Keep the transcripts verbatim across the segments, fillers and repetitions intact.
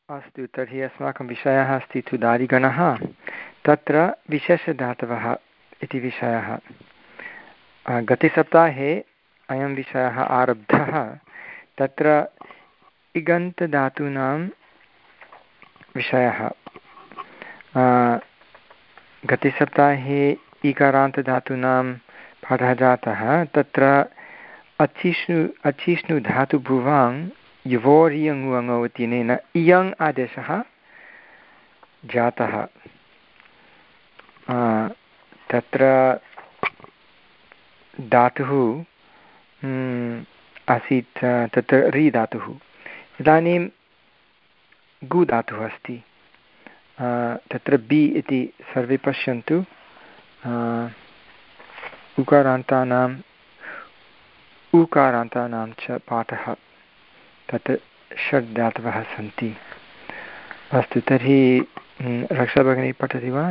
अस्तु, तर्हि अस्माकं विषयः अस्ति तुदादिगणः। तत्र विशेषधातवः इति विषयः। गतसप्ताहे अयं विषयः आरब्धः। तत्र इगन्तधातूनां विषयः। गतसप्ताहे इकारान्तधातूनां पाठः जातः। तत्र अचिष्णु अचिष्णु धातुभुवाङ् युवोरियङ् इत्यनेन इयङ् आदेशः जातः। तत्र धातुः आसीत्, तत्र रि धातुः। इदानीं गु धातुः अस्ति। तत्र बि इति सर्वे पश्यन्तु। उकारान्तानाम् उकारान्तानां च पाठः। तत् षड् धातवः सन्ति। अस्तु, तर्हि रक्षा भगिनी पठति वा?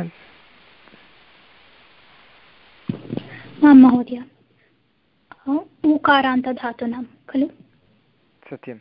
आं महोदय। उकारान्तधातूनां खलु? सत्यम्।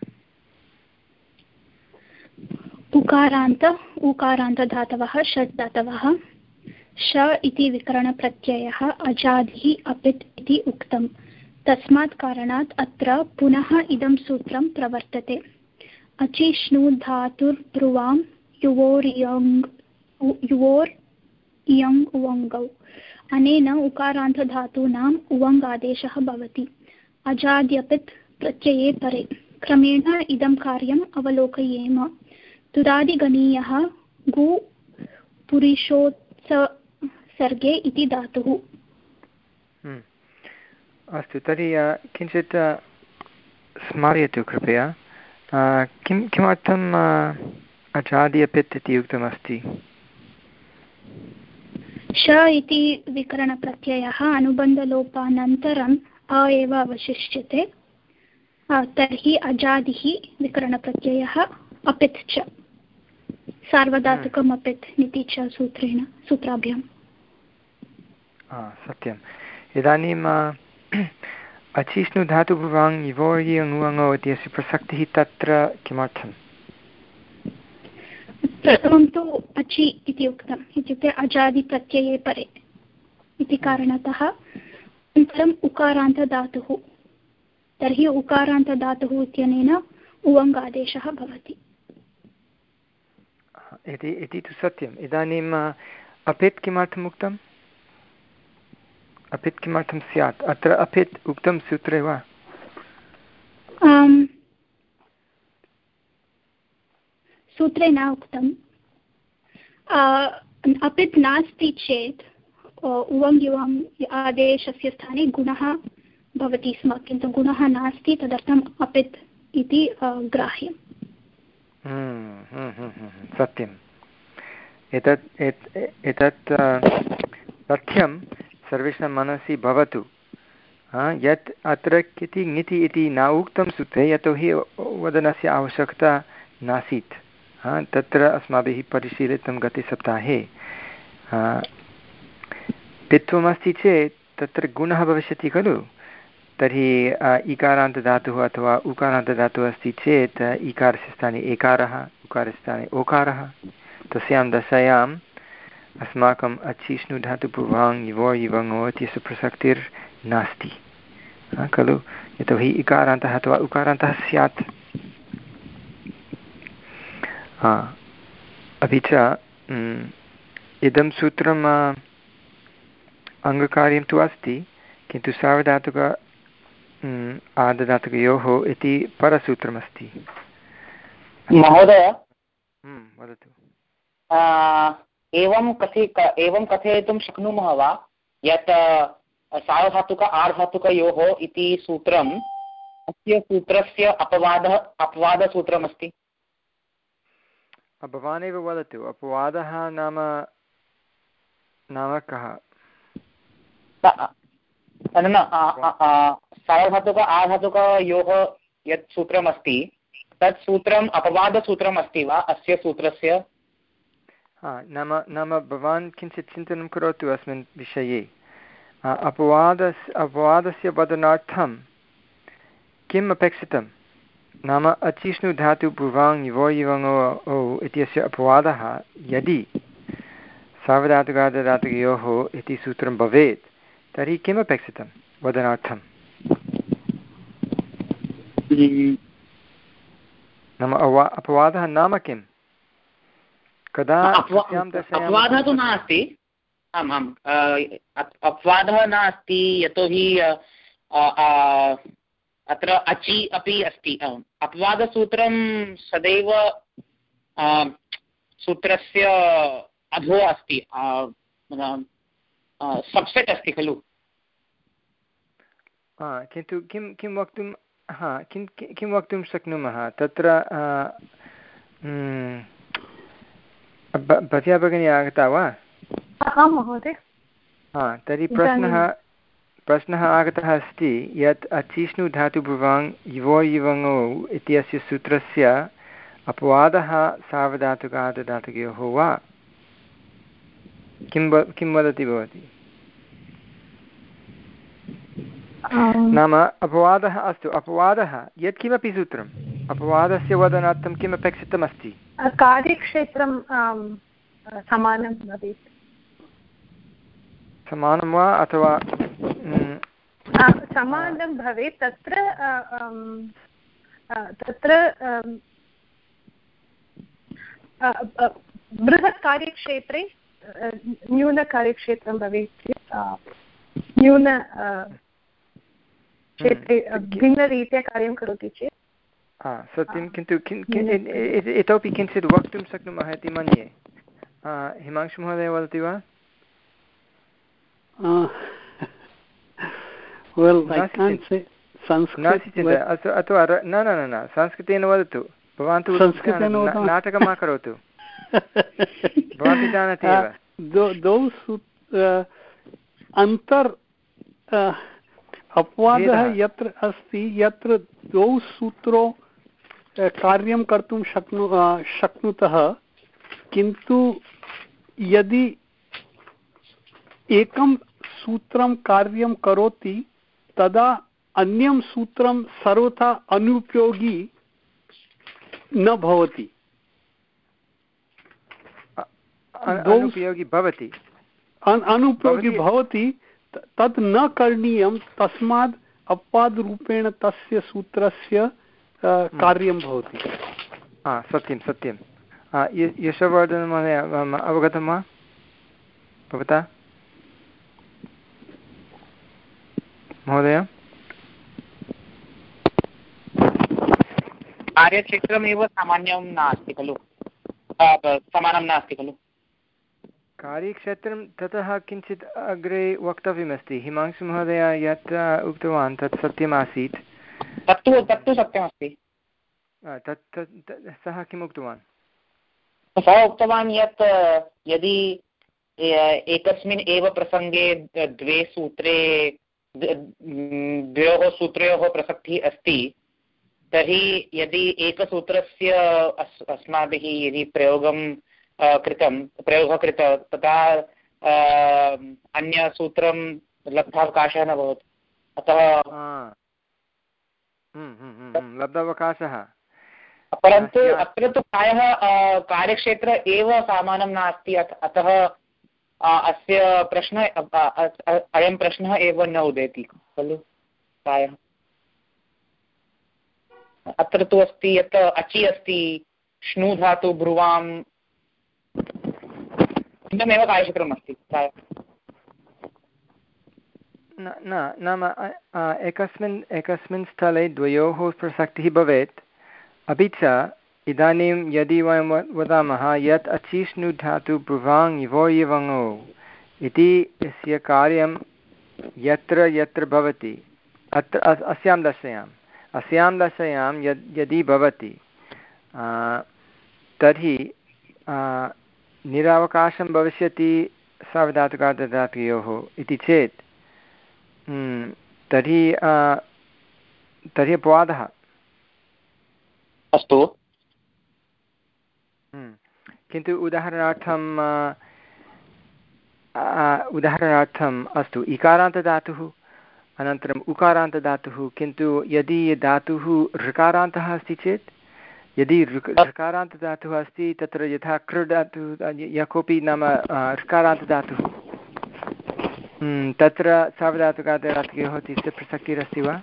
उकारान्त उकारान्तधातवः षट् धातवः। श इति विकरणप्रत्ययः अजादिः अपित् इति उक्तम्। तस्मात् कारणात् अत्र पुनः इदं सूत्रं प्रवर्तते। अचिष्णु धातुर्ब्रुवां युवोर्यङ् युवोर् इयङ् उवङ्गौ। अनेन उकारान्तधातूनाम् उवङ् आदेशः भवति अजाद्यपित् प्रत्यये परे। क्रमेण इदं कार्यम् अवलोकयेम। तुदादिगणीयः गु पुरुषोत्सर्गे इति धातुः। अस्तु, तर्हि किञ्चित् स्मारयतु कृपया। किं किमर्थम् अजादि अपित् इति उक्तमस्ति? श इति विकरणप्रत्ययः अनुबन्धलोपानन्तरम् अ एव अवशिष्यते। तर्हि अजादिः विकरणप्रत्ययः अपित् च सार्वधातुकम् अपित् इति च सूत्रेण सूत्राभ्याम्। सत्यम्। इदानीम् अचिष्णु धातुभुवाङ् युवोर्यि ङुवङो इत्यस्य प्रसक्तिः तत्र किमर्थम्? प्रथमं तु अचि इति उक्तम्, इत्युक्ते अजादिप्रत्यये परे इति कारणतः। अनन्तरम् उकारान्तधातुः, तर्हि उकारान्तधातुः इत्यनेन उवङ् आदेशः भवति इति तु सत्यम्। इदानीम् अपित् किमर्थम् उक्तम्? अपित् किमर्थं स्यात्? अत्र अपित् उक्तं सूत्रे वा? सूत्रे न उक्तम्। अपित् नास्ति चेत् उवङ् युवङ् आदेशस्य स्थाने गुणः भवति स्म, किन्तु गुणः नास्ति, तदर्थम् अपित् इति ग्राह्यम्। सत्यम्। एतत् एतत् तथ्यं सर्वेषां मनसि भवतु यत् अत्र किति ङिति इति न उक्तं सूत्रे, यतोहि वदनस्य आवश्यकता नासीत्। तत्र अस्माभिः परिशीलितं गते सप्ताहे। पित्वमस्ति चेत् तत्र गुणः भविष्यति खलु। तर्हि इकारान्तधातुः अथवा उकारान्तधातुः अस्ति चेत् इकारस्य स्थाने एकारः, उकारस्य स्थाने ओकारः। तस्यां दशायाम् अस्माकम् अचिष्णु धातुभुवाङ् युवो युवङो इत्यस्य प्रसक्तिर्नास्ति खलु, यतोहि इकारान्तः अथवा उकारान्तः स्यात्। अपि च इदं सूत्रम् अङ्गकार्यं तु अस्ति, किन्तु सार्वधातुक आर्धधातुकयोः इति परसूत्रमस्ति। महोदय वदतु। एवं कथि एवं कथयितुं शक्नुमः वा यत् सार्वधातुक आर्धधातुकयोः इति सूत्रम् अस्य सूत्रस्य अपवादः अपवादसूत्रमस्ति? भवानेव वदतु, अपवादः नाम नाम कः? न सार्वधातुक आर्धधातुकयोः यत् सूत्रमस्ति तत् सूत्रम् अपवादसूत्रम् अस्ति वा अस्य सूत्रस्य? हा, नाम नाम भवान् किञ्चित् चिन्तनं करोतु अस्मिन् विषये। अपवादस्य अपवादस्य वदनार्थं किम् अपेक्षितं? नाम अचिष्णु धातु पूर्वाङ् युवो युवङो ओ इत्यस्य अपवादः यदि सार्वधातुकार्धधातुकयोः इति सूत्रं भवेत् तर्हि किमपेक्षितं वदनार्थं? नाम अवा अपवादः नाम किं? कदा अपवादः तु नास्ति। आम् आम् अपवादः नास्ति यतोहि अत्र अचि अपि अस्ति। अपवादसूत्रं सदैव सूत्रस्य अधो अस्ति, सब्सेट् अस्ति खलु। किन्तु किं किं वक्तुं हा किं किं वक्तुं शक्नुमः तत्र भवत्या भगिनी आगता वा? आं महोदय। हा तर्हि प्रश्नः प्रश्नः आगतः अस्ति यत् अचिष्णु धातुभुवाङ् युवो युवङो इत्यस्य सूत्रस्य अपवादः सार्वधातुकार्धधातुकयोः वा? किं व किं वदति भवती? नाम अपवादः अस्तु अपवादः यत्किमपि सूत्रम् अपवादस्य वदनार्थं किम् अपेक्षितमस्ति? कार्यक्षेत्रं समानं भवेत्। समानं वा अथवा समानं भवेत्। तत्र तत्र बृहत् कार्यक्षेत्रे न्यूनकार्यक्षेत्रं भवेत् चेत् न्यून क्षेत्रे भिन्नरीत्या कार्यं करोति चेत् सत्यं। किन्तु इतोपि किञ्चित् वक्तुं शक्नुमः इति मन्ये। हिमांशुमहोदय वदति वा? अथवा न न न संस्कृतेन वदतु। भवान् तु नाटकं मा करोतु। भवान् तु जानाति एव। अन्तर् अपवादः यत्र अस्ति यत्र द्वौ सूत्रौ कार्यं कर्तुं शक्नु शक्नुतः किन्तु यदि एकं सूत्रं कार्यं करोति तदा अन्यं सूत्रं सर्वथा अनुपयोगी न भवति। अनुपयोगी भवति अनुपयोगी भवति तत् न करणीयं। तस्मात् अपवादरूपेण तस्य सूत्रस्य कार्यं भवति। सत्यं सत्यं। यशोवर्धन महोदय अवगतं वा भवता महोदय? कार्यक्षेत्रमेव सामान्यं नास्ति खलु, समानं नास्ति खलु। कार्यक्षेत्रं ततः किञ्चित् अग्रे वक्तव्यमस्ति। हिमांशुमहोदय यत् उक्तवान् तत् सत्यमासीत्। तत्तु तत्तु सत्यमस्ति। तत् सः किम् उक्तवान्? सः उक्तवान् यत् यदि एकस्मिन् एव प्रसङ्गे द्वे सूत्रे द्वयोः सूत्रयोः प्रसक्तिः अस्ति तर्हि यदि एकसूत्रस्य अस् अस्माभिः यदि प्रयोगं कृतं प्रयोगः कृतः तथा अन्यसूत्रं लब्धावकाशः न भवति। अतः लब्धावकाशः। परन्तु अत्र तु प्रायः कार्यक्षेत्र एव समानं नास्ति। अतः अस्य प्रश्नः अयं प्रश्नः एव न उदेति खलु प्रायः। अत्र तु अस्ति यत् अचि अस्ति श्नु धातु ब्रुवां भिन्नमेव कार्यक्षेत्रम् अस्ति प्रायः। न नाम एकस्मिन् एकस्मिन् स्थले द्वयोः प्रसक्तिः भवेत्। अपि च इदानीं यदि वयं वदामः यत् अचिष्णु धातु ब्रुवाङ् युवो युवङो इति यस्य कार्यं यत्र यत्र भवति अत्र अस्यां दशायाम् अस्यां दशायां यद् यदि भवति तर्हि निरावकाशं भविष्यति सार्वधातुकार्धधातुकयोः इति चेत् तर्हि तर्हि अपवादः। अस्तु। किन्तु उदाहरणार्थं उदाहरणार्थम् अस्तु इकारान्तधातुः अनन्तरम् उकारान्तदातुः, किन्तु यदि धातुः ऋकारान्तः अस्ति चेत् यदि ऋक् ऋकारान्तदातुः अस्ति तत्र यथा कृ धातुः यः कोऽपि नाम ऋकारान्तदातुः तत्र सार्वधातुकार्धधातुकयोः तस्य प्रसक्तिरस्ति वा?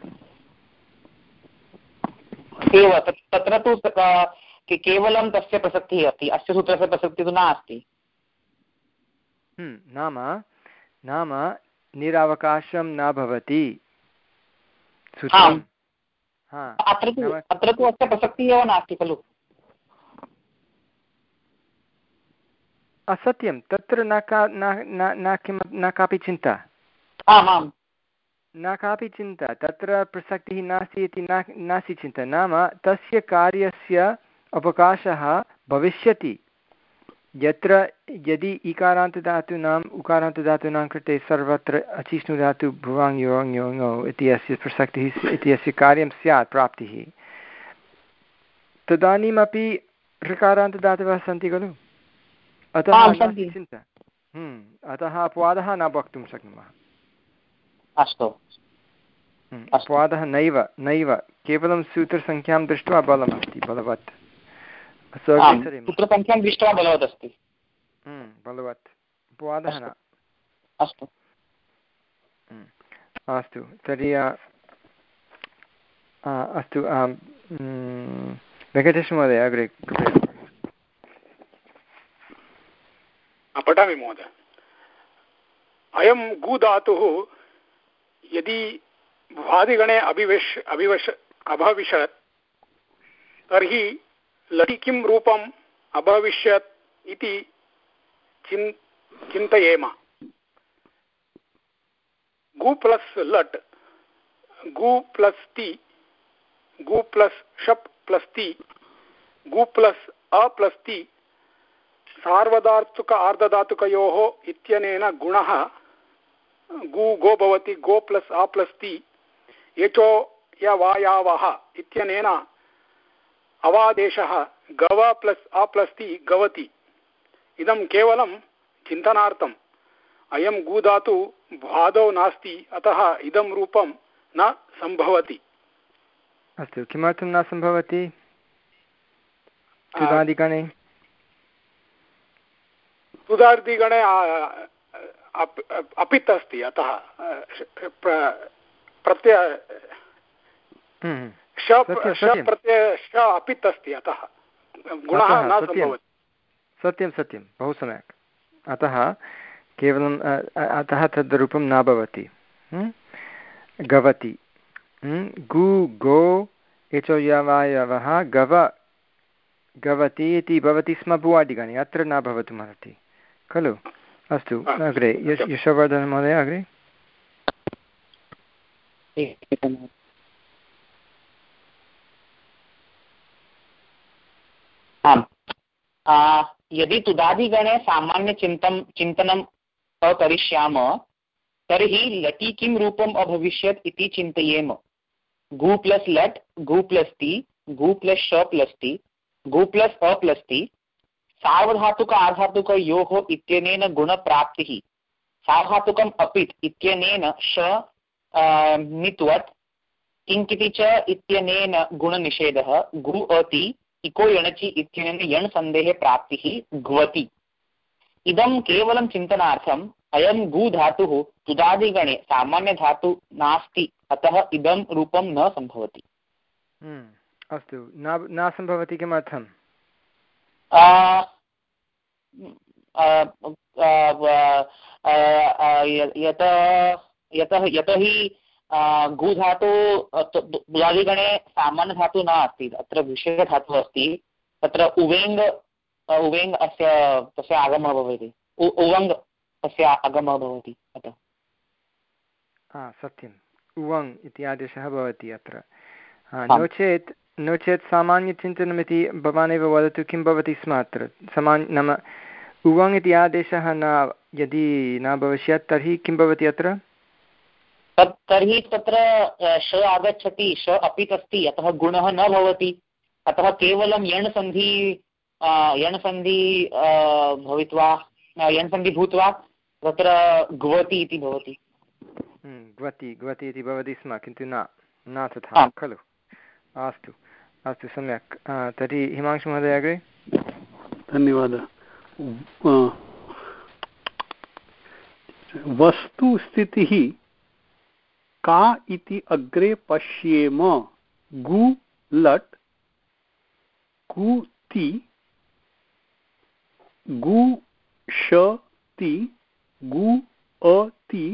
एव तत्र तु केवलं तस्य प्रसक्तिः अस्ति, अस्य सूत्रस्य प्रसक्तिः तु नास्ति। नाम नाम निरावकाशं न भवति सूत्रम्। अत्र तु अत्र तु अस्य प्रसक्तिः एव नास्ति खलु। असत्यं, तत्र न का न किं न कापि चिन्ता, आमां न कापि चिन्ता, तत्र प्रसक्तिः नास्ति इति न नास्ति चिन्ता। नाम तस्य कार्यस्य अवकाशः भविष्यति यत्र यदि इकारान्तधातूनाम् उकारान्तधातूनां कृते सर्वत्र अचिष्णुधातु भुवाङ् योङ् योङौ इति अस्य प्रसक्तिः इति अस्य कार्यं स्यात् प्राप्तिः, तदानीमपि ऋकारान्तधातवः सन्ति खलु, अतः नास्ति चिन्ता। अतः अपवादः न वक्तुं शक्नुमः। अस्तु, अपवादः नैव नैव केवलं सूत्रसङ्ख्यां दृष्ट्वा बलमस्ति, बलवत् सूत्रसङ्ख्यां दृष्ट्वा बलवत् अस्ति, बलवत्, अपवादः न। अस्तु अस्तु तर्हि अस्तु वेङ्कटेशमहोदय अग्रे पठामि महोदय। अयं गु धातुः यदि भ्वादिगणे अभिवेश अभिवश अभविष्यत् तर्हि लटि किं रूपम् अभविष्यत् इति चिन् चिन्तयेम। गु प्लस् लट्, गु प्लस् ति, गु प्लस् शप् प्लस् ति, गु प्लस् अ प्लस् ति, सार्वधातुक आर्धधातुकयोः इत्यनेन गुणः गु गो भवति, गो प्लस् आ प्लस् ति, एचो यवायावः इत्यनेन अवादेशः गव प्लस् आ प्लस् ति गवति। इदं केवलं चिन्तनार्थम्। अयं गु धातु भ्वादौ नास्ति, अतः इदं रूपं न सम्भवति। अस्तु, किमर्थं न सम्भवति? तुदादिगणे तुदादिगणे अपित् अस्ति, अतः प्रत्यय प्रत्यय श अपित् अस्ति, अतः गुणः न सम्भवति। सत्यं सत्यं, बहु सम्यक्। अतः केवलं अतः तद् रूपं न भवति। गवति, गु गो एचो यवः गव गवति इति भवति स्म भुवादिगणे, अत्र न भवितुमर्हति खलु। अस्तु, अग्रे यशोवर्धन महोदय अग्रे। आम्, यदि तुदादिगणे सामान्यचिन्तं चिन्तनं करिष्यामः तर्हि लटि किं रूपम् अभविष्यत् इति चिन्तयेम। गु प्लस् लट्, गु प्लस् ति, गु प्लस् श प्लस् ति, गु प्लस् अ प्लस् ति, सार्वधातुक आर्धातुकयोः इत्यनेन गुणप्राप्तिः, सार्वधातुकम् अपित् इत्यनेन श नित्वत्, किङ्किति च इत्यनेन गुणनिषेधः, गु अति इको यणचि इत्यनेन यण् सन्धेः प्राप्तिः ग्वति। इदं केवलं चिन्तनार्थम्। अयं गु धातुः तुदादिगणे सामान्यधातु नास्ति, अतः इदं रूपं न सम्भवति। अस्तु, न न सम्भवति किमर्थम्? यतः यतोहि गु धातु तुदादिगणे सामान्यधातु न अस्ति, अत्र विशेषधातुः अस्ति। तत्र उवेङ् उवेङ् अस्य तस्य आगमः भवति, उवङ् तस्य आगमः भवति, अतः सत्यम्, उवङ् इति आदेशः भवति अत्र। नो चेत् नो चेत् सामान्यचिन्तनमिति भवानेव वदतु, किं भवति स्म अत्र सामान्य नाम उवङ् इति आदेशः न यदि न भविष्यत् तर्हि किं भवति अत्र? तत् तर्हि तत्र श आगच्छति, श अपि अस्ति, अतः गुणः न भवति, अतः केवलं यण् सन्धि यण् सन्धि भवित्वा यण् सन्धि भूत्वा तत्र ग्वति इति भवति। ग्वति ग्वति इति भवति स्म किन्तु न न तथा खलु अस्तु अस्तु सम्यक् तर्हि हिमांशुमहोदय अग्रे धन्यवादः वस्तुस्थितिः का इति अग्रे पश्येम गु लट् गु ति गु शति गु अति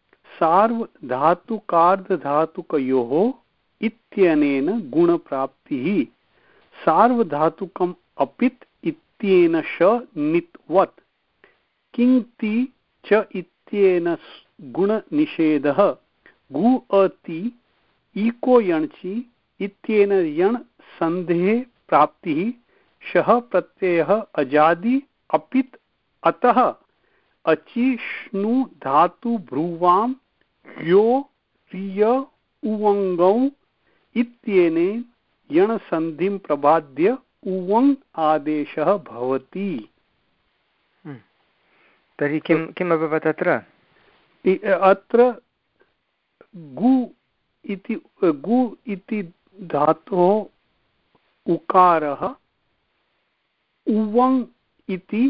सार्वधातुकार्धधातुकयोः इत्यनेन गुणप्राप्तिः सार्वधातुकम् अपित् इत्येन श नित्वत् किङ्ति च इत्येन गुणनिषेधः गु अति इको यणचि इत्येन यण् सन्धेः प्राप्तिः शः प्रत्ययः अजादि अपित् अतः अचिष्णु धातु भ्रुवां यो रिय उवङ्गौ इत्येने यण् सन्धिं प्रबाद्य उवङ् आदेशः भवति। तर्हि किं किम् अभवत् अत्र अत्र गु इति गु इति धातोः उकारः उवङ् इति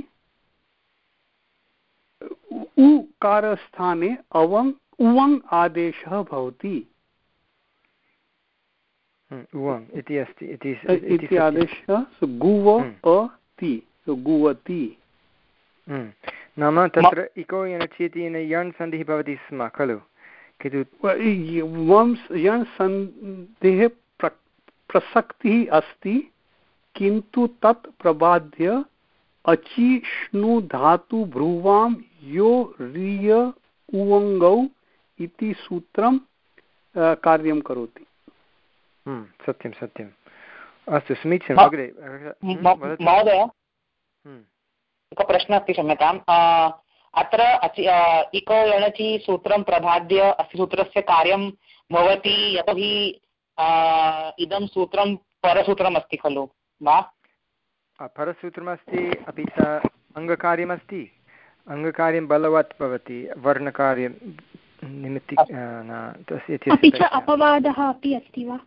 उकारस्थाने अवङ् उवङ् आदेशः भवति। उवङ् इति अस्ति इति आदेशः गुव अति गुवति नाम तत्र इको यणचि इति यण् सन्धिः भवति स्म खलु किन्तु यण् सन्धेः प्रसक्तिः अस्ति किन्तु तत् प्रबाद्य अचिष्णु धातु भ्रुवां यो रिय उवङ्गौ इति सूत्रं कार्यं करोति। सत्यं सत्यम् अस्तु समीचीनम् अग्रे महोदय एकः प्रश्नः अस्ति क्षम्यताम् अत्र इको यणचि सूत्रं प्रबाद्य अस्य सूत्रस्य कार्यं भवति यतोहि इदं सूत्रं परसूत्रमस्ति खलु वा परसूत्रमस्ति अपि च अङ्गकार्यमस्ति अङ्गकार्यं बलवत् भवति वर्णकार्यं निमित्ति अपि च अपवादः अपि अस्ति वा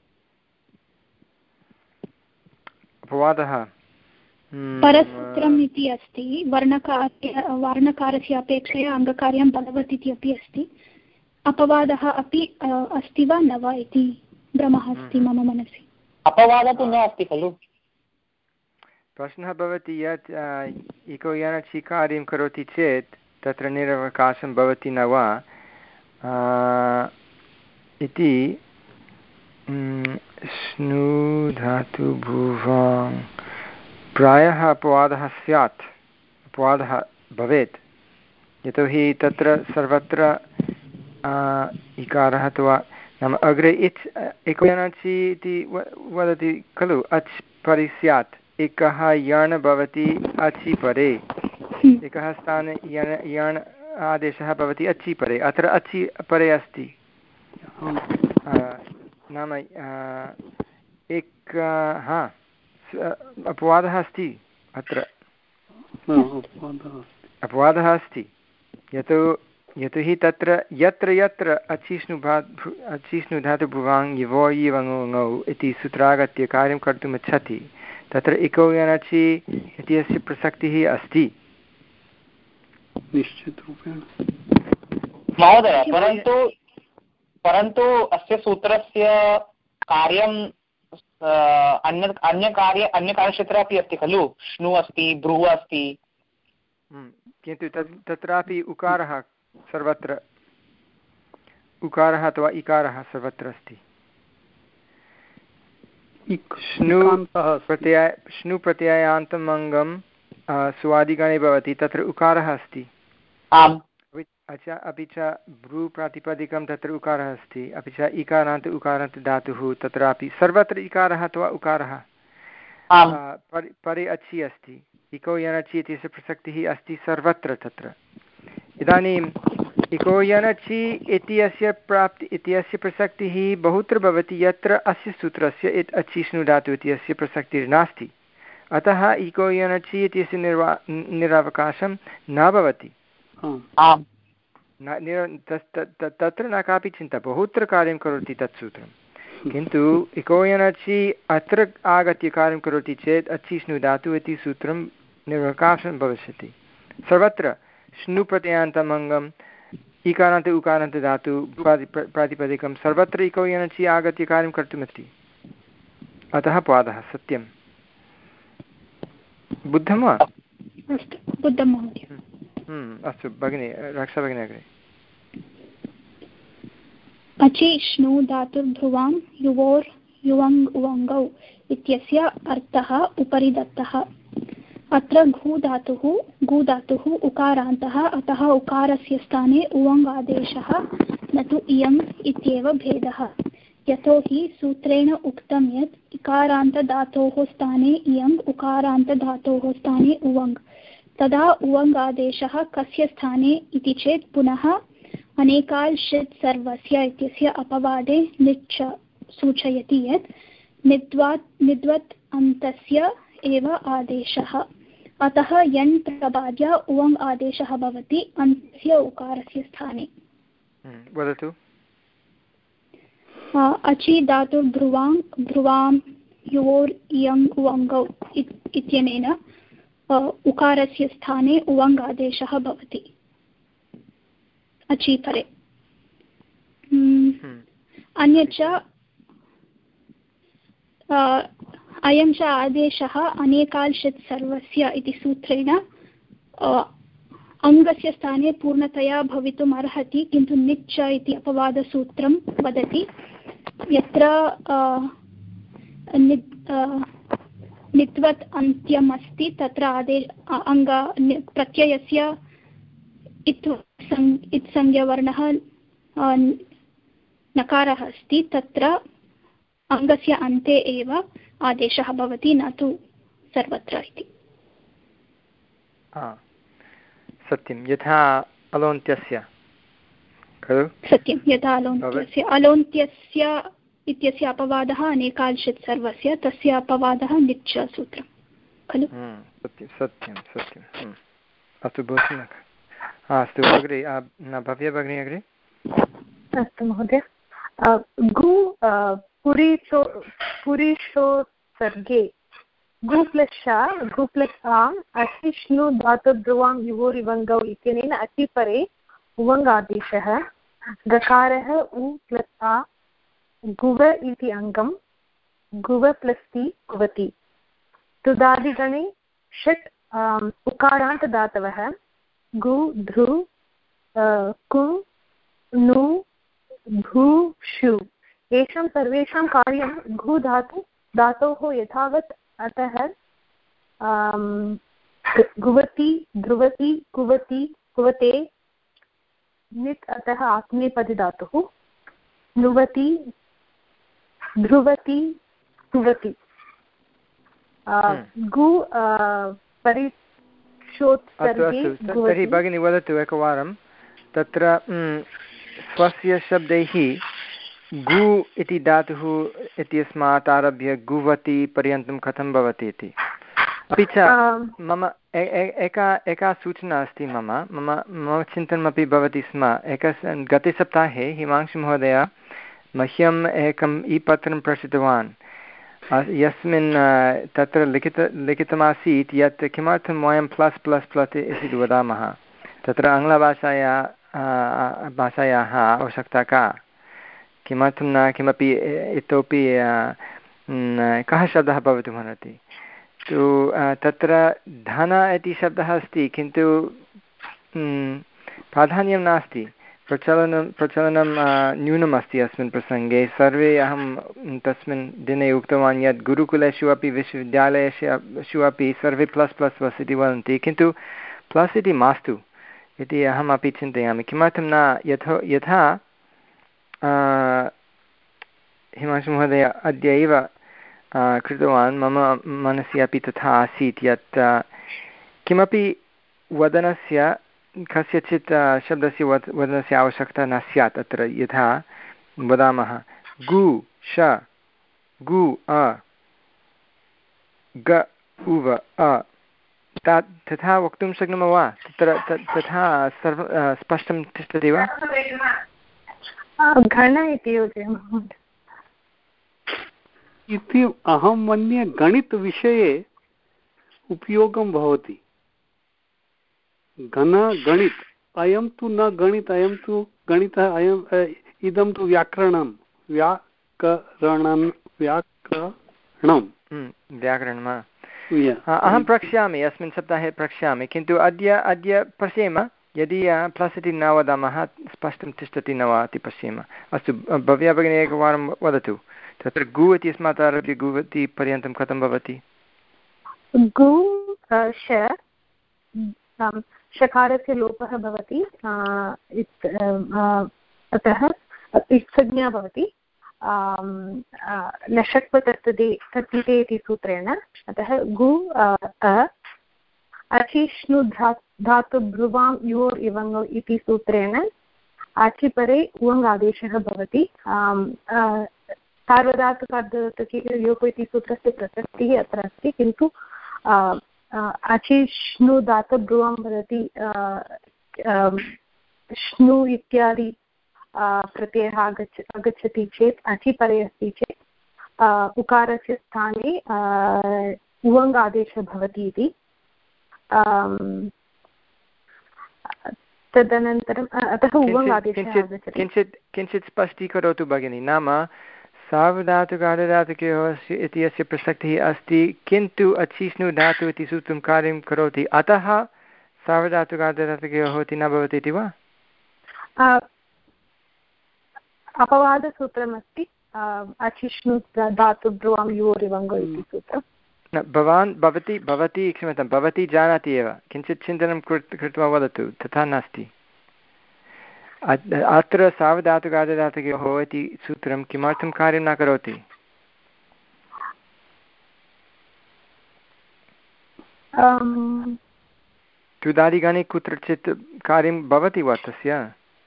अपवादः परसूत्रम् इति अस्ति वर्णकार्य वर्णकारस्य अपेक्षया अङ्गकार्यं बलवत् इति अपि अस्ति अपवादः अपि अस्ति वा न वा इति भ्रमः अस्ति मम मनसि। अपवादः तु न अस्ति खलु प्रश्नः भवति यत् इको यणचि कार्यं करोति चेत् तत्र निरवकाशं भवति न वा इति स्नु धातु भुवां प्रायः अपवादः स्यात् अपवादः भवेत् यतोहि तत्र सर्वत्र इकारः अथवा नाम अग्रे इच् इको यणचि इति वदति खलु अच् परि स्यात् एकः यण् भवति अचि परे एकः स्थाने यण् यण् आदेशः भवति अचि परे अत्र अचि परे अस्ति नाम एक हा अपवादः अस्ति अत्र अपवादः अस्ति यतो यतोहि तत्र यत्र यत्र अचिष्णु भा अचिष्णु धातु भुवाङ् यवो यवङो इति सूत्रागत्य कार्यं कर्तुम् इच्छति तत्र इको यणचि इत्यस्य प्रसक्तिः अस्ति निश्चितरूपेण महोदय परन्तु परन्तु अस्य सूत्रस्य कार्यं अन्य अन्यकार्य अन्यकार्यक्षेत्रे अपि अस्ति खलु श्नु अस्ति भ्रुः अस्ति किन्तु तत् तत्रापि उकारः सर्वत्र उकारः अथवा इकारः सर्वत्र अस्ति श्नु प्रत्यय श्नु प्रत्ययान्तम् अङ्गं स्वादिगणे भवति तत्र उकारः अस्ति अपि च भ्रू प्रातिपदिकं तत्र उकारः अस्ति अपि च इकारान्त उकारान्त धातुः तत्रापि सर्वत्र इकारः अथवा उकारः परे अचि अस्ति इको यणचि इत्यस्य प्रसक्तिः अस्ति सर्वत्र तत्र इदानीम् इको यणचि इत्यस्य प्राप्ति इत्यस्य प्रसक्तिः बहुत्र भवति यत्र अस्य सूत्रस्य अचिष्णु धातु इत्यस्य प्रसक्तिर्नास्ति अतः इको यणचि इत्यस्य निर्वा निरवकाशं न भवति तत्र न कापि चिन्ता, बहुत्र कार्यं करोति तत् सूत्रं, किन्तु इको यनचि अत्र आगत्य कार्यं करोति चेत् अचि स्नु धातु इति सूत्रं निरकाशं भविष्यति। सर्वत्र स्नु प्रत्ययान्तम् अङ्गम् इकारान्त उकारान्त धातु प्राति प्रातिपदिकं सर्वत्र इको यनचि आगत्य कार्यं कर्तुमस्ति, अतः पादः सत्यं। बुद्धं वा? अस्तु, बुद्धं महोदय। अस्तु भगिनी, रक्षा भगिनी अग्रे। अचि श्नु धातुर्ध्रुवां युवोर् युवङ् उवङ्गौ इत्यस्य अर्थः उपरि दत्तः। अत्र घू धातुः गु धातुः उकारान्तः, अतः उकारस्य स्थाने उवङ् आदेशः न तु इयङ् इत्येव भेदः। यतोहि सूत्रेण उक्तं यत् इकारान्तधातोः स्थाने इयङ् उकारान्तधातोः स्थाने उवङ्, तदा उवङ् आदेशः कस्य स्थाने इति चेत् पुनः अनेकाल् षित् सर्वस्य इत्यस्य अपवादे निच् सूचयति यत् निद्वात् निद्वत् अन्तस्य एव आदेशः। अतः यन् प्रबाद्य उवङ् आदेशः भवति अन्तस्य उकारस्य स्थाने। वदतु। अचि धातुर्ध्रुवां ध्रुवां योर् इयङ् उवङ्गौ इत्यनेन उकारस्य स्थाने उवङ् आदेशः भवति अचि परे। अन्यच्च अयं च आदेशः अनेकाल् षित् सर्वस्य इति सूत्रेण अङ्गस्य स्थाने पूर्णतया भवितुम् अर्हति, किन्तु निच् इति अपवादसूत्रं वदति यत्र नित्वत् अन्त्यम् अस्ति तत्र आदेश अङ्ग प्रत्ययस्य इत् इत्संज्ञवर्णः नकारः अस्ति, तत्र अङ्गस्य अन्ते एव आदेशः भवति, न तु सर्वत्र इति। सत्यं, यथा अलोन्त्यस्य खलु? सत्यं, यथा अलोन्त्यस्य अलोन्त्यस्य इत्यस्य अपवादः अनेकाल् षित् सर्वस्य, तस्य अपवादः निच् सूत्रं खलु? सत्यं सत्यं सत्यम्। अस्तु बहु सम्यक्। अस्तु अग्रे भव्य भगिनी अग्रे। अस्तु महोदय। गु पुरीषो पुरीषो सर्गे गु प्लस् शा गु प्लस् आम् अचि श्नु धातुर्ध्रुवां युवोरिवङ्गौ इत्यनेन अचि परे उवङ् आदेशः। गकारः उ प्लस् आ गुव इति अङ्गं गुव प्लस् ति गुवति। तुदादिगणे षट् उकारान्त धातवः गु ध्रु कु नु भू शु। येषां सर्वेषां कार्यं घु धातु धातोः यथावत्, अतः गुवति ध्रुवति कुवति कुवते नित्, अतः आत्मनेपदी धातुः नुवति ध्रुवति कुवति। गु परिक्षोत्सर्गे। तर्हि भगिनी वदतु एकवारं, तत्र स्वस्य शब्दैः गु इति धातुः इत्यस्मात् आरभ्य गुवति पर्यन्तं कथं भवति इति। अपि च मम एका एका सूचना अस्ति, मम मम मम चिन्तनमपि भवति स्म। एकस्मिन् गते सप्ताहे हिमांशुमहोदय मह्यम् एकम् ई पत्रं प्रेषितवान्, यस्मिन् तत्र लिखित लिखितमासीत् यत् किमर्थं वयं प्लस् प्लस् प्लस् इति वदामः, तत्र आङ्ग्लभाषाया भाषायाः आवश्यकता का, किमर्थं न किमपि इतोपि कः शब्दः भवितुमर्हति। तु तत्र धन इति शब्दः अस्ति, किन्तु प्राधान्यं नास्ति, प्रचलनं प्रचलनं न्यूनम् अस्ति अस्मिन् प्रसङ्गे। सर्वे अहं तस्मिन् दिने उक्तवान् यत् गुरुकुलेषु अपि विश्वविद्यालयेषु अपि सर्वे प्लस् प्लस् प्लस् इति वदन्ति, किन्तु प्लस् इति मास्तु इति अहमपि चिन्तयामि। किमर्थं न, यथा यथा हिमांशुमहोदय अद्य एव कृतवान्, मम मनसि अपि तथा आसीत् यत् किमपि वदनस्य कस्यचित् शब्दस्य वद वदनस्य आवश्यकता न स्यात्। अत्र यथा वदामः गु श गु अ ग उव अ ता तथा वक्तुं शक्नुमः वा तत्र तथा सर्व स्पष्टं तिष्ठति वा? घन इति योजयामः इति अहं मन्ये गणितविषये उपयोगं भवति। घन गणित अयं तु न गणित अयं तु गणितः अयम् इदं तु व्याकरणं व्याकरणं व्याकरणं व्याकरणं अहं प्रक्ष्यामि अस्मिन् सप्ताहे प्रक्ष्यामि किन्तु अद्य अद्य पश्येम यदि प्लस् इति न वदामः स्पष्टं तिष्ठति न वा इति पश्येम। अस्तु भव्या भगिनी एकवारं वदतु तत्र गु इत्यस्मात् आरभ्य गु इति पर्यन्तं कथं भवति? गु शकारस्य लोपः भवति अतः संज्ञा भवति लषक्व तत्तदे तत्तिते इति सूत्रेण अतः गु अचिष्णु धा धातु भ्रुवां योर् इवङ् इति सूत्रेण आचिपरे उवङ् आदेशः भवति। सार्वधातुकार्धधातुके योप् इति सूत्रस्य प्रसक्तिः अत्र अस्ति किन्तु अचिष्णु धातु भ्रुवां वदति श्नु इत्यादि प्रत्ययः आगच्छ आगच्छति चेत् अचिपरे अस्ति चेत् उकारस्य स्थाने उवङ् आदेशः भवति इति। तदनन्तरम् अतः उवङ् आदेशः आगच्छति। किञ्चित् किञ्चित् स्पष्टीकरोतु भगिनि। नाम सार्वधातुकार्धधातुकयोः इत्यस्य प्रसक्तिः अस्ति किन्तु अचिष्णु धातु इति सूत्रं कार्यं करोति अतः सार्वधातुकार्धधातुकयोः इति न भवति इति वा? अपवादसूत्रमस्ति अचिष्णु धातु भ्रुवां योरिवङ् इति सूत्रं। न भवान् भवती भवती क्षम्यतां भवती जानाति एव किञ्चित् चिन्तनं कृत्वा वदतु तथा नास्ति। अत्र सार्वधातुकार्धधातुकयोः इति सूत्रं किमर्थं कार्यं न करोति? तुदादिगणे कुत्रचित् कार्यं भवति वा तस्य?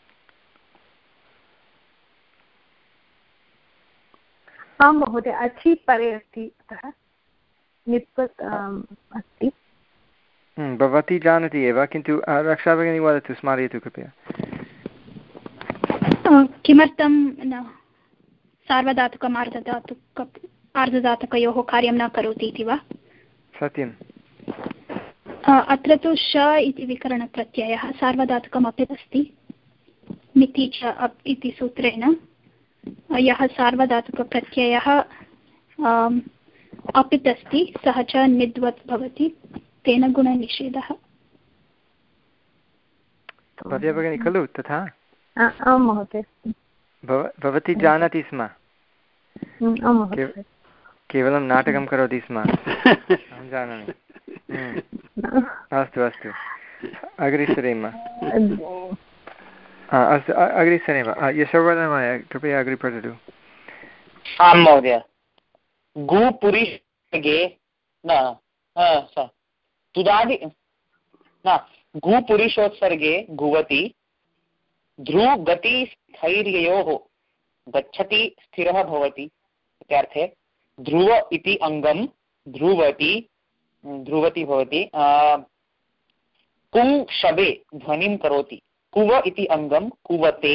आं महोदय अचि परे अस्ति अतः नित्वत् अस्ति। भवती जानाति एव किन्तु रक्षा भगिनी वदतु स्मारयतु कृपया। किमर्थं न सार्वधातुकम् आर्धधातुक आर्धधातुकयोः कार्यं न करोति इति वा? सत्यम्। अत्र तु श इति विकरणप्रत्ययः सार्वधातुकम् अपि अस्ति मिति च अप् इति सूत्रेण यः सार्वधातुकप्रत्ययः अपित् अस्ति सः च निद्वत् भवति तेन गुणनिषेधः। भव्या भगिनी खलु तथा? आं महोदय। भवती जानाति स्म केवलं नाटकं करोति स्म अहं जानामि। अस्तु अस्तु अग्रे सरेम। अस्तु अग्रे सरेम। यशोवर्धनमहोदय कृपया अग्रे पठतु। आं महोदय। गुपुरिषगे न तुदादि न गुपुरुषोत्सर्गे गुवति ध्रुवगति स्थैर्ययोः गच्छति स्थिरः भवति इत्यर्थे ध्रुव इति अङ्गं ध्रुवति ध्रुवति भवति कुं शबे ध्वनिं करोति कुव इति अङ्गं कुवते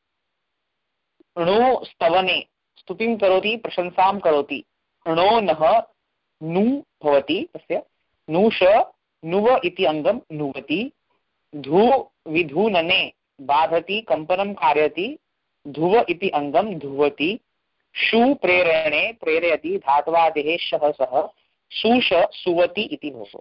णो स्तवने स्तुतिं करोति प्रशंसां करोति णो नः नु भवति तस्य नुष नुव इति अङ्गं नुवति धू विधूनने बाधति कम्पनं कारयति धुव इति अङ्गं धुवति शु प्रेरणे प्रेरयति धात्वादेः शः सः सुष सुवति इति भवति।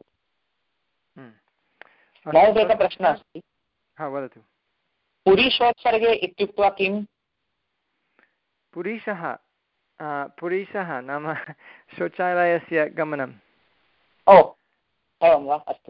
महोदय एकः प्रश्नः अस्ति। हा वदतु। पुरीषोत्सर्गे इत्युक्त्वा किम्? पुरीषः पुरीषः नाम शौचालयस्य गमनम्। ओ एवं वा? अस्तु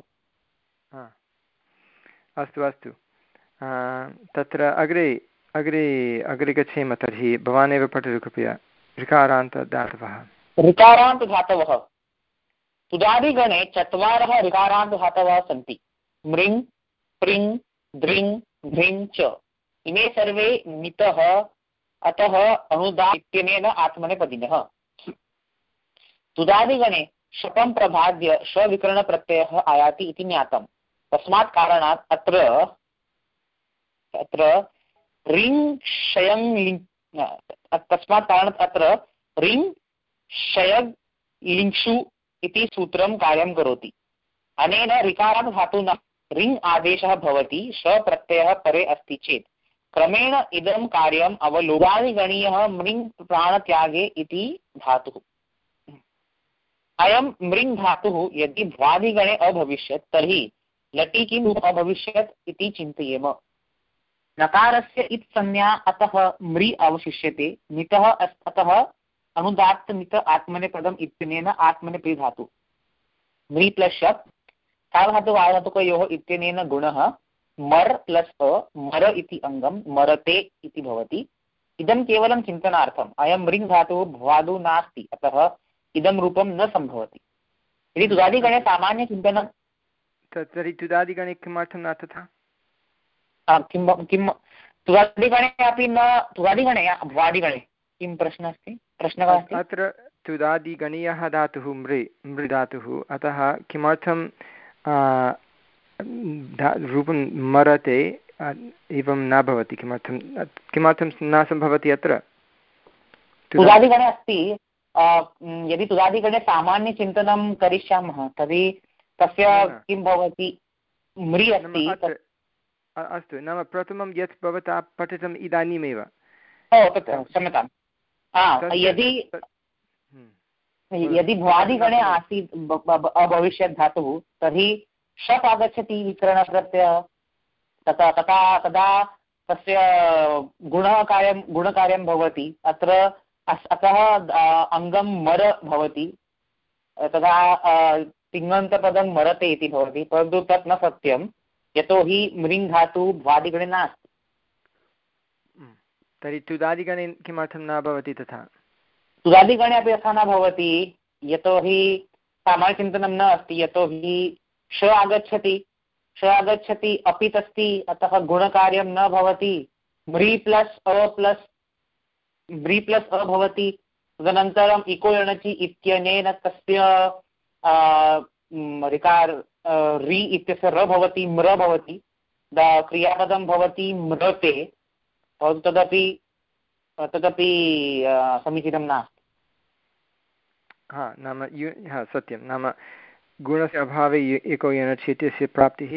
अस्तु अस्तु तत्र अग्रे अग्रे अग्रे गच्छेम तर्हि भवान् एव पठतु कृपया। ऋकारान्तधातवः ऋकारान्तधातवः तुदादिगणे चत्वारः ऋकारान्तधातवः सन्ति मृङ् प्रिङ् द्रिङ् घ्रिङ् च इमे सर्वे नितः अतः अनुदा इत्यनेन आत्मनेपदिनः। तुदादिगणे शपं प्रभाद्य शविकरणप्रत्ययः आयाति इति ज्ञातं। तस्मात् कारणात् अत्र अत्र रिङ् शयङ् लिङ् तस्मात् कारणात् अत्र रिङ् शयग् लिङ्क्षु इति सूत्रं कार्यं करोति। अनेन ऋकारात् धातुना रिङ् आदेशः भवति शप्रत्ययः परे अस्ति चेत् क्रमेण इदं कार्यम् अवलोभादिगणीयः मृङ् प्राणत्यागे इति धातुः। अयं मृङ् धातुः यदि भ्वादिगणे अभविष्यत् तर्हि लटि किम् अभविष्यत् इति चिन्तयेम। नकारस्य इत् संज्ञा अतः मृ अवशिष्यते। नितः अतः अनुदात्त नित आत्मनेपदम् इत्यनेन आत्मनेपदी धातु। मृ प्लस् शप् सार्वधातु वार्धातुकयोः इत्यनेन गुणः मर् प्लस् अ मर इति अङ्गं मरते इति भवति। इदं केवलं चिन्तनार्थम्। अयं मृङ् धातुः भ्वादौ नास्ति, अतः इदं रूपं न सम्भवति। यदि तुदादिगणे सामान्यचिन्तनं तर्हि तुदादिगणे किमर्थं न तथा? किं किं तुदादिगणे अपि न, तुदादिगणे भ्वादिगणे किं प्रश्नः अस्ति? प्रश्नः अस्ति अत्र तुदादिगणीयः धातुः मृ मृ धातुः, अतः किमर्थं रूपं मरते एवं न भवति? किमर्थं किमर्थं न सम्भवति? अत्र तुदादिगणे अस्ति। यदि तुदादिगणे सामान्यचिन्तनं करिष्यामः तर्हि तस्य किं भवति? मृ अस्ति। अस्तु, नाम प्रथमं यत् भवता पठितम् इदानीमेव। क्षम्यताम्। यदि यदि भ्वादिगणे आसीत् अभविष्यत् धातुः तर्हि शप् आगच्छति विकरणप्रत्ययः। तथा तथा तदा तस्य गुणः कार्यं गुणकार्यं भवति। अत्र अतः अङ्गं मर भवति, तदा तिङन्तपदं मरते इति भवति, परन्तु तत् न सत्यं, यतोहि मृङ् धातुः भ्वादिगणे नास्ति। तर्हि तुदादिगणे किमर्थं न भवति तथा? तुदादिगणे अपि तथा न भवति, यतोहि सामान्यचिन्तनं न अस्ति। यतोहि श आगच्छति श आगच्छति अपित् अस्ति, अतः गुणकार्यं न भवति। मृ प्लस् अ प्लस् मृ प्लस् अ भवति। तदनन्तरम् इको यणचि इत्यनेन तस्य ऋकार रि इत्यस्य र भवति, म्र भवति। क्रियापदं भवति म्रते, तदपि तदपि समीचीनं नास्ति। हा नाम यु हा सत्यं, नाम गुणस्य अभावे एको यणचि इत्यस्य प्राप्तिः,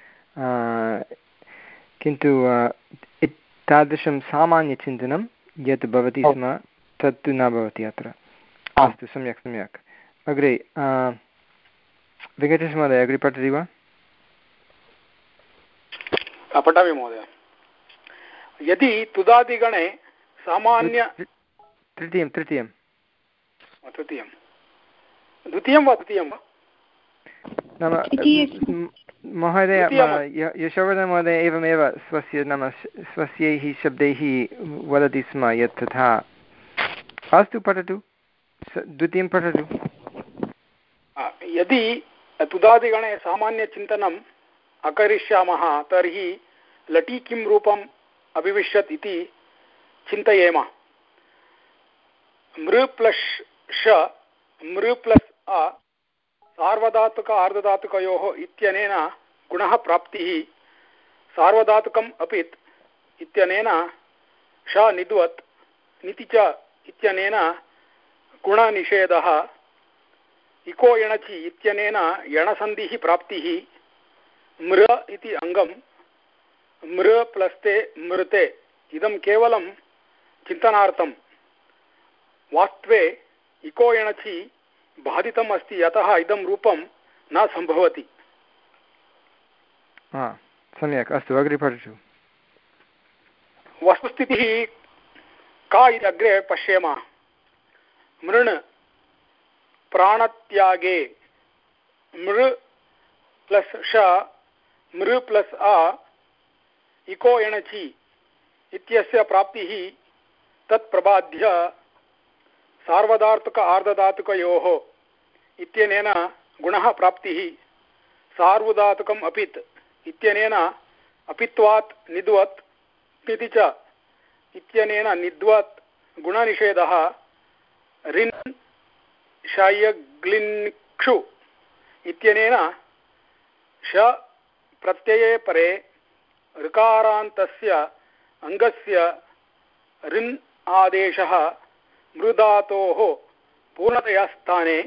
किन्तु तादृशं सामान्यचिन्तनं यत् भवति स्म तत्तु न भवति अत्र। अस्तु, सम्यक् सम्यक्। अग्रे वेङ्कटेशमहोदय अग्रे पठति वा? पठामि महोदय। यदि तुदादिगणे सामान्य तृतीयं तृतीयं तृतीयं द्वितीयं वा तृतीयं वा? नाम महोदय यशोवर्धन महोदय एवमेव स्वस्य नाम स्वस्यैः शब्दैः वदति स्म यत् तथा। अस्तु, पठतु, द्वितीयं पठतु। यदि तुदादिगणे सामान्यचिन्तनम् अकरिष्यामः तर्हि लटि किं रूपम् अभिविशत् इति चिन्तयेम। मृ प्लस् श मृ प्लस् अ सार्वधातुक आर्धधातुकयोः इत्यनेन गुणः प्राप्तिः। सार्वधातुकम् अपित् इत्यनेन श निद्वत् निति च इत्यनेन गुणनिषेधः। इको यणचि इत्यनेन यणसन्धिः प्राप्तिः। मृ इति अङ्गं मृ प्लस्ते मृते। इदं केवलं चिन्तनार्थं। वास्तवे इको यणचि बाधितम् अस्ति, अतः इदं रूपं न सम्भवति। सम्यक्, अस्तु, अग्रे पठतु। वस्तुस्थितिः का इति अग्रे पश्येम। मृण् प्राणत्यागे मृ प्लस् श मृ प्लस् अ इको यणचि इत्यस्य प्राप्तिः तत्प्रबाध्य सार्वधातुक आर्धधातुकयोः इत्यनेन गुणः प्राप्तिः। सार्वधातुकम् अपित् इत्यनेन अपित्वात् निद्वत् निति च इत्यनेन निद्वत् गुणनिषेधः। रिन् शायग्लिन् क्षु इत्यनेन श प्रत्यये परे ऋकारान्तस्य अङ्गस्य ऋन् आदेशः मृधातोः पूर्णतया स्थाने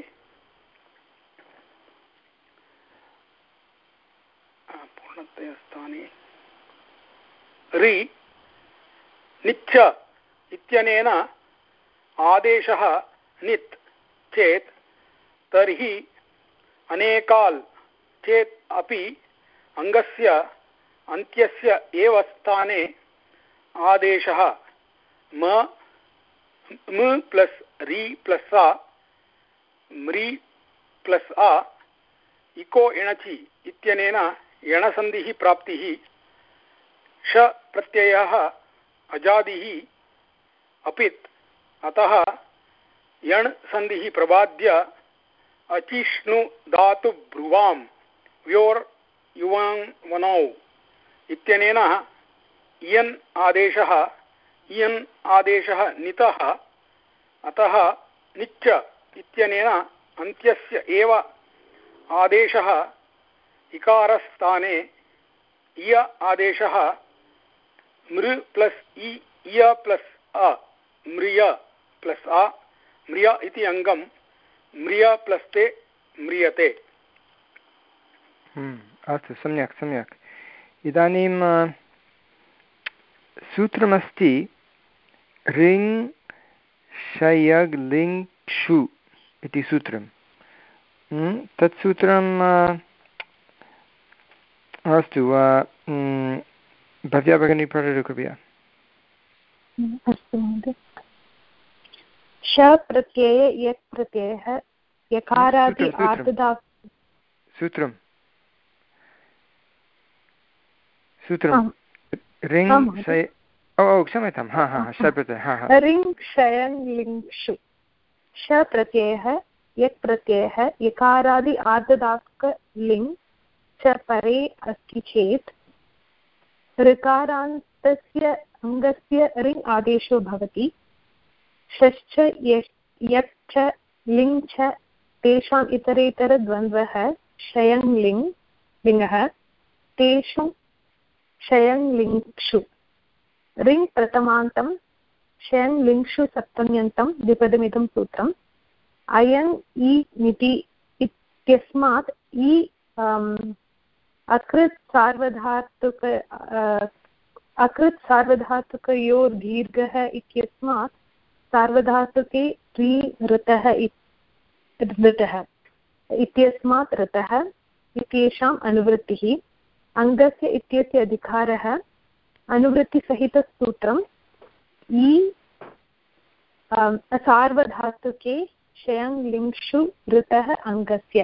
पूर्णतया स्थाने रि निच्छ इत्यनेन आदेशः नित् चेत् तर्हि अनेकाल् चेत् अपि अङ्गस्य अन्त्यस्य एव स्थाने आदेशः म म प्लस् रि प्लस् आ म्रि प्लस् आ इको एणचि इत्यनेन यणसन्धिः प्राप्तिः श प्रत्ययः अजादिः अपित् अतः यण् सन्धिः प्रबाद्य अचिष्णु धातु ब्रुवां व्योर् युवां वनौ इत्यनेन इयन् आदेशः इयन् आदेशः नितः अतः निच्च इत्यनेन अन्त्यस्य एव आदेशः इकारस्थाने इय आदेशः मृ प्लस् इ इय प्लस् अ म्रिय प्लस् आ म्रिय इति अङ्गं म्रिय प्लस् ते म्रियते। अस्तु, सम्यक् सम्यक्। इदानीं सूत्रमस्ति ऋङ् शयग् लिङ् क्षु इति सूत्रं। तत् सूत्रं अस्तु, भव्या भगिनी पठतु कृपया। अस्तु महोदय। श प्रत्यये यत् प्रत्ययः यकारादि आर्धधा सूत्रं सूत्रं रिङ् शय ओ ओ क्षम्यतां हा हा श प्रत्ययः हा हा रिङ् शयन् लिङ्क्षु श प्रत्ययः यत् प्रत्ययः यकारादि आर्धधातुक लिङ् च परे अस्ति चेत् ऋकारान्तस्य अङ्गस्य रिङ् आदेशो भवति। षश्च यच्च लिङ् च तेषाम् इतरेतरद्वन्द्वः शयङ् लिङ् लिङ्गः तेषु शयङ् लिङ्क्षु रिङ् प्रथमान्तं शयङ् लिङ्क्षु सप्तम्यन्तं द्विपदमिदं सूत्रम् अयन् इ निति इत्यस्मात् इ अकृत् सार्वधातुक अकृत् सार्वधातुकयोर् दीर्घः इत्यस्मात् सार्वधातुके रि ऋतः ऋतः इत्यस्मात् ऋतः इत्येषाम् अनुवृत्तिः अङ्गस्य इत्यस्य अधिकारः अनुवृत्तिसहितसूत्रम् इ सार्वधातुके शयङ् लिङ्क्षु ऋतः अङ्गस्य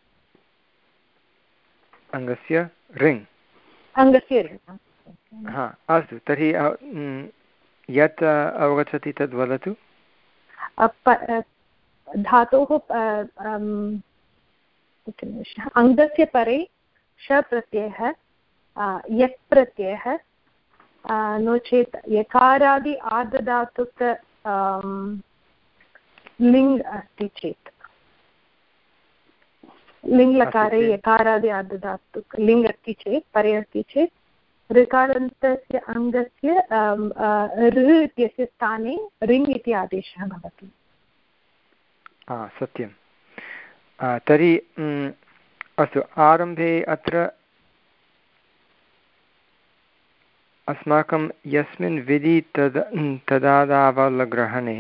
अङ्गस्य रिङ् अङ्गस्य रिङ्। हा अस्तु, तर्हि यत् अवगच्छति तद् वदतु। धातोः अङ्गस्य परे श प्रत्ययः यक् प्रत्ययः नो चेत् यकारादि आर्धधातुक लिङ् अस्ति चेत् लिङ् लकारे यकारादि आर्धधातुक लिङ् अस्ति चेत् परे अस्ति चेत् ऋकारान्तस्य अङ्गस्य ऋ इत्यस्य स्थाने रिङ् इति आदेशः भवति। सत्यं। तर्हि अस्तु, आरम्भे अत्र अस्माकं यस्मिन् विधि तद् तदादावलग्रहणे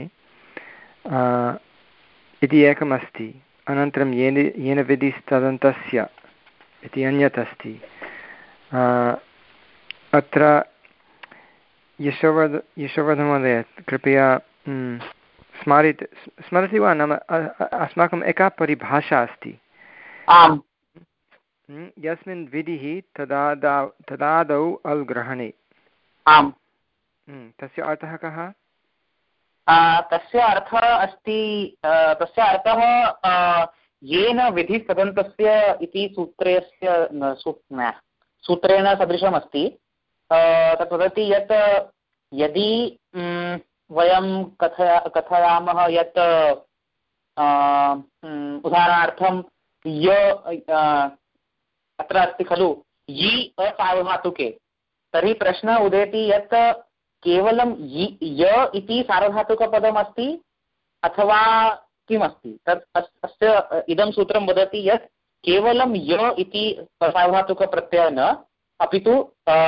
इति एकमस्ति, अनन्तरं येन येन विधिस्तदन्तस्य इति अन्यत् अस्ति। अत्र यशोवर्ध यशोवर्धनमहोदय कृपया स्मारयति स्मरति वा? नाम अस्माकम् एका परिभाषा अस्ति आम् यस्मिन् विधिः तदादा तदादौ अल् ग्रहणे। आम् तस्य अर्थः कः? तस्य अर्थः अस्ति तस्य अर्थः येन विधिस्तदन्तस्य इति सूत्रस्य सूत्रेण सदृशम् अस्ति। तत् वदति यत् यदि वयं कथया कथयामः यत् उदाहरणार्थं य अत्र अस्ति खलु यि असार्वधातुके, तर्हि प्रश्नः उदेति यत् केवलं य इति सार्वधातुकपदमस्ति अथवा किमस्ति तत् अस्य इदं सूत्रं वदति यत् केवलं य इति सार्वधातुकप्रत्ययः न, अपि तु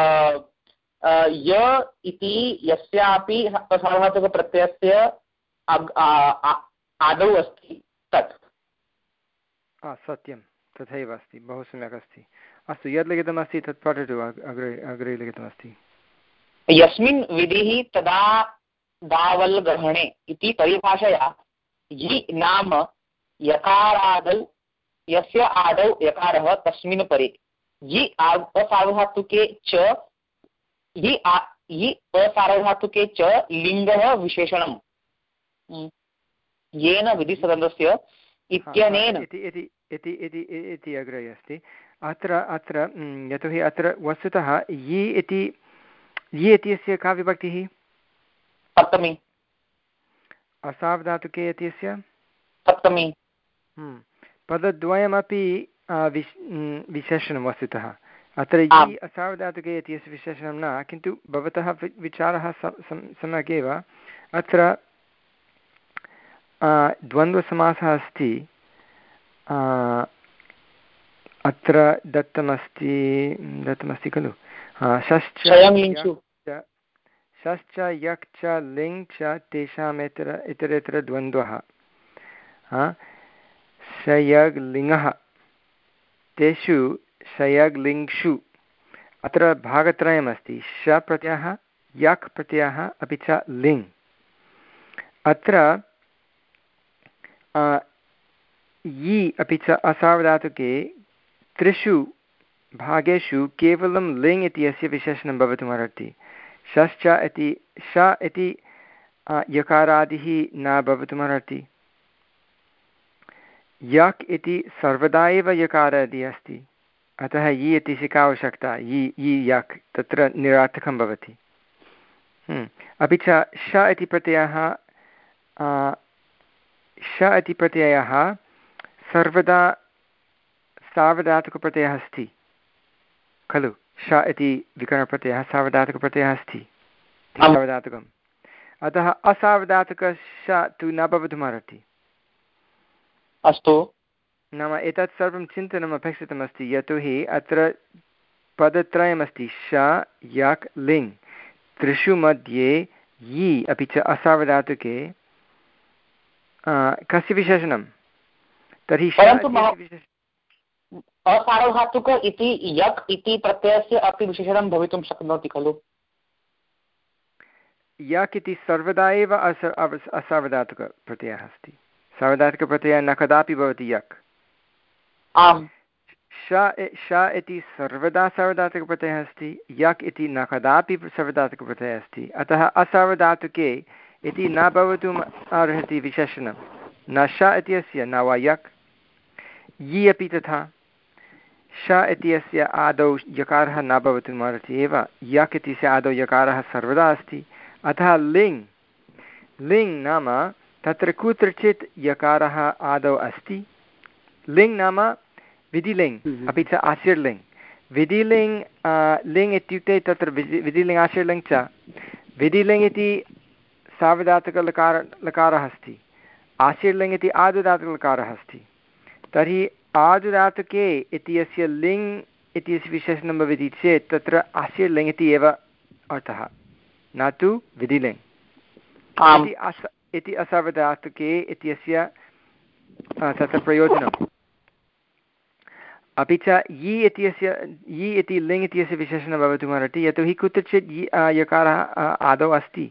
य इति यस्यापि सार्वधातुकप्रत्ययस्य आदौ अस्ति तत्। सत्यं, तथैव अस्ति, बहु सम्यक् अस्ति। अस्तु, यद् लिखितमस्ति तत् पठतु, अग्रे अग्रे लिखितमस्ति। यस्मिन् विधिः तदा दावल् ग्रहणे इति परिभाषया यि नाम यकारादौ यस्य आदौ यकारः तस्मिन् परे यि असार्वधातुके च यि यि असार्वधातुके च लिङ्गः विशेषणं येन विधिसदस्य इत्यनेन इति अग्रे अस्ति। अत्र अत्र यतोहि अत्र वस्तुतः यि इति यि इत्यस्य का विभक्तिः? सप्तमी। असार्वधातुके इत्यस्य सप्तमी। पदद्वयमपि विश् विशेषणं वस्तुतः। अत्र यि असार्वधातुके इत्यस्य विशेषणं न, किन्तु भवतः विचारः सम्यक् एव। अत्र द्वन्द्वसमासः अस्ति, अत्र दत्तमस्ति दत्तमस्ति खलु षश्च षश्च यक् च लिङ् च तेषाम् इतर इतरेतर द्वन्द्वः शयग् लिङ्गः तेषु शयग् लिङ्क्षु। अत्र भागत्रयमस्ति, श प्रत्ययः, यक् प्रत्ययः, अपि च लिङ्। अत्र यि अपि च असार्वधातुके त्रिषु भागेषु केवलं लिङ् इत्यस्य विशेषणं भवितुमर्हति। षश्च इति श इति यकारादिः न भवितुमर्हति। यक् इति सर्वदा एव यकारादिः अस्ति, अतः यि इत्यस्य का आवश्यकता, यि यि यक् तत्र निरर्थकं भवति। अपि च श इति प्रत्ययः श इति प्रत्ययः सर्वदा सार्वधातुकप्रत्ययः अस्ति खलु। श इति विकरणप्रत्ययः सार्वधातुकप्रत्ययः अस्ति, सार्वधातुकम्। अतः असार्वधातुकः श तु न भवितुमर्हति। अस्तु, नाम एतत् सर्वं चिन्तनम् अपेक्षितमस्ति, यतोहि अत्र पदत्रयमस्ति, श यक् लिङ्। त्रिषु मध्ये यि अपि च असार्वधातुके कस्य विशेषणं? तर्हि असार्वधातुक इति यक् इति प्रत्ययस्य अपि विशेषणं भवितुं शक्नोति खलु। यक् इति सर्वदा एव अस असार्वधातुकप्रत्ययः अस्ति। सार्वधातुकप्रत्ययः न कदापि भवति यक्। आम्। श श इति सर्वदा सार्वधातुकप्रत्ययः अस्ति, यक् इति न कदापि सार्वधातुकप्रत्ययः अस्ति। अतः असार्वधातुके इति न भवितुम् अर्हति विशेषणं, न श इत्यस्य न वा यक्। यि अपि तथा, श इत्यस्य आदौ यकारः न भवितुम् अर्हति एव, यक् इत्यस्य आदौ यकारः सर्वदा अस्ति। अतः लिङ् लिङ् नाम तत्र कुत्रचित् यकारः आदौ अस्ति। लिङ् नाम विधिलिङ् अपि च आशीर्लिङ्। विधिलिङ् लिङ् इत्युक्ते तत्र विधि विधिलिङ् आशीर्लिङ् च। विधिलिङ् इति सार्वधातुकलकार लकारः अस्ति, आशीर्लिङ् इति आर्धधातुकलकारः अस्ति। तर्हि आर्धधातुके इत्यस्य लिङ् इत्यस्य विशेषणं भवति चेत् तत्र आशीर्लिङ् इति एव अर्थः, न तु विधिलिङ् इति अस इति असार्वधातुके इत्यस्य तत्र प्रयोजनम्। अपि च यि इत्यस्य यि इति लिङ् इत्यस्य विशेषणं भवितुमर्हति, यतोहि कुत्रचित् यि यकारः आदौ अस्ति।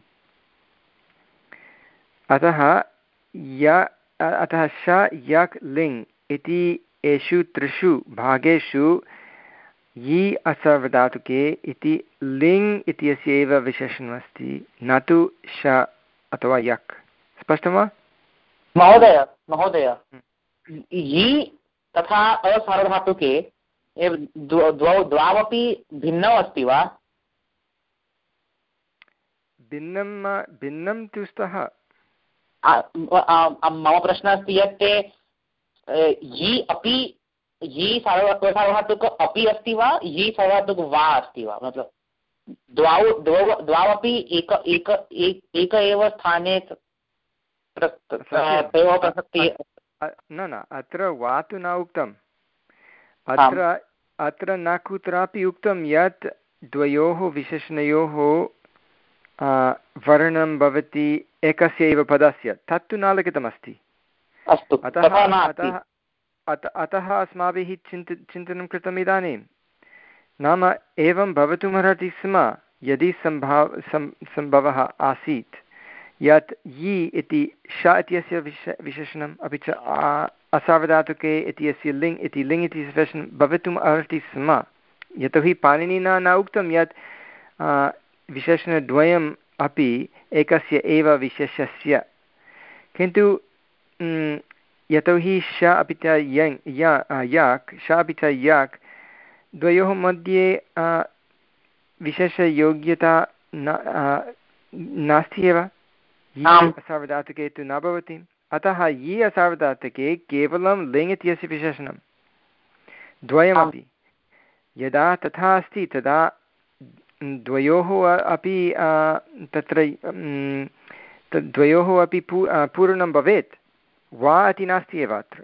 अतः य अतः श यक् लिङ् इति एषु त्रिषु भागेषु यि असार्वधातुके इति लिङ् इत्यस्य एव विशेषणमस्ति, न तु श अथवा यक्। स्पष्टं वा महोदय? महोदय, यि तथा असार्वधातुके द्वौ द्वावपि भिन्नौ अस्ति वा? भिन्नं भिन्नं तु स्तः। मम प्रश्नः अस्ति यत् ते यी अपि यी सार्वधातुक अपि अस्ति वा यी सार्वधातुक वा अस्ति वा मतलब द्वौ द्वौ द्वावपि एक एक एक एव स्थाने तयोः प्रसक्तिः न न अत्र वा तु न उक्तम् अत्र अत्र न कुत्रापि उक्तं यत् द्वयोः विशेषणयोः वर्णनं भवति एकस्य एव पदस्य तत्तु न लिखितमस्ति अस्तु अतः अतः अतः अस्माभिः चिन्त चिन्तनं कृतम् इदानीं नाम एवं भवितुमर्हति स्म यदि सम्भाव सम् सम्भवः आसीत् यत् यि इति श इत्यस्य विश विशेषणम् अपि च असावधातुके इत्यस्य लिङ् इति लिङ् इति विशेषणं भवितुम् अर्हति स्म यतोहि पाणिनिना न उक्तं यत् विशेषणद्वयम् अपि एकस्य एव विशेषस्य किन्तु यतोहि श अपि च यङ् याक् श अपि च याक् द्वयोः मध्ये विशेषयोग्यता न नास्ति एव यि असावधातुके तु न भवति अतः यि असावधातुके केवलं लिङ् इत्यस्य विशेषणं द्वयमपि यदा तथा अस्ति तदा द्वयोः अपि तत्र द्वयोः अपि पू पूर्णं भवेत् वा इति नास्ति एव अत्र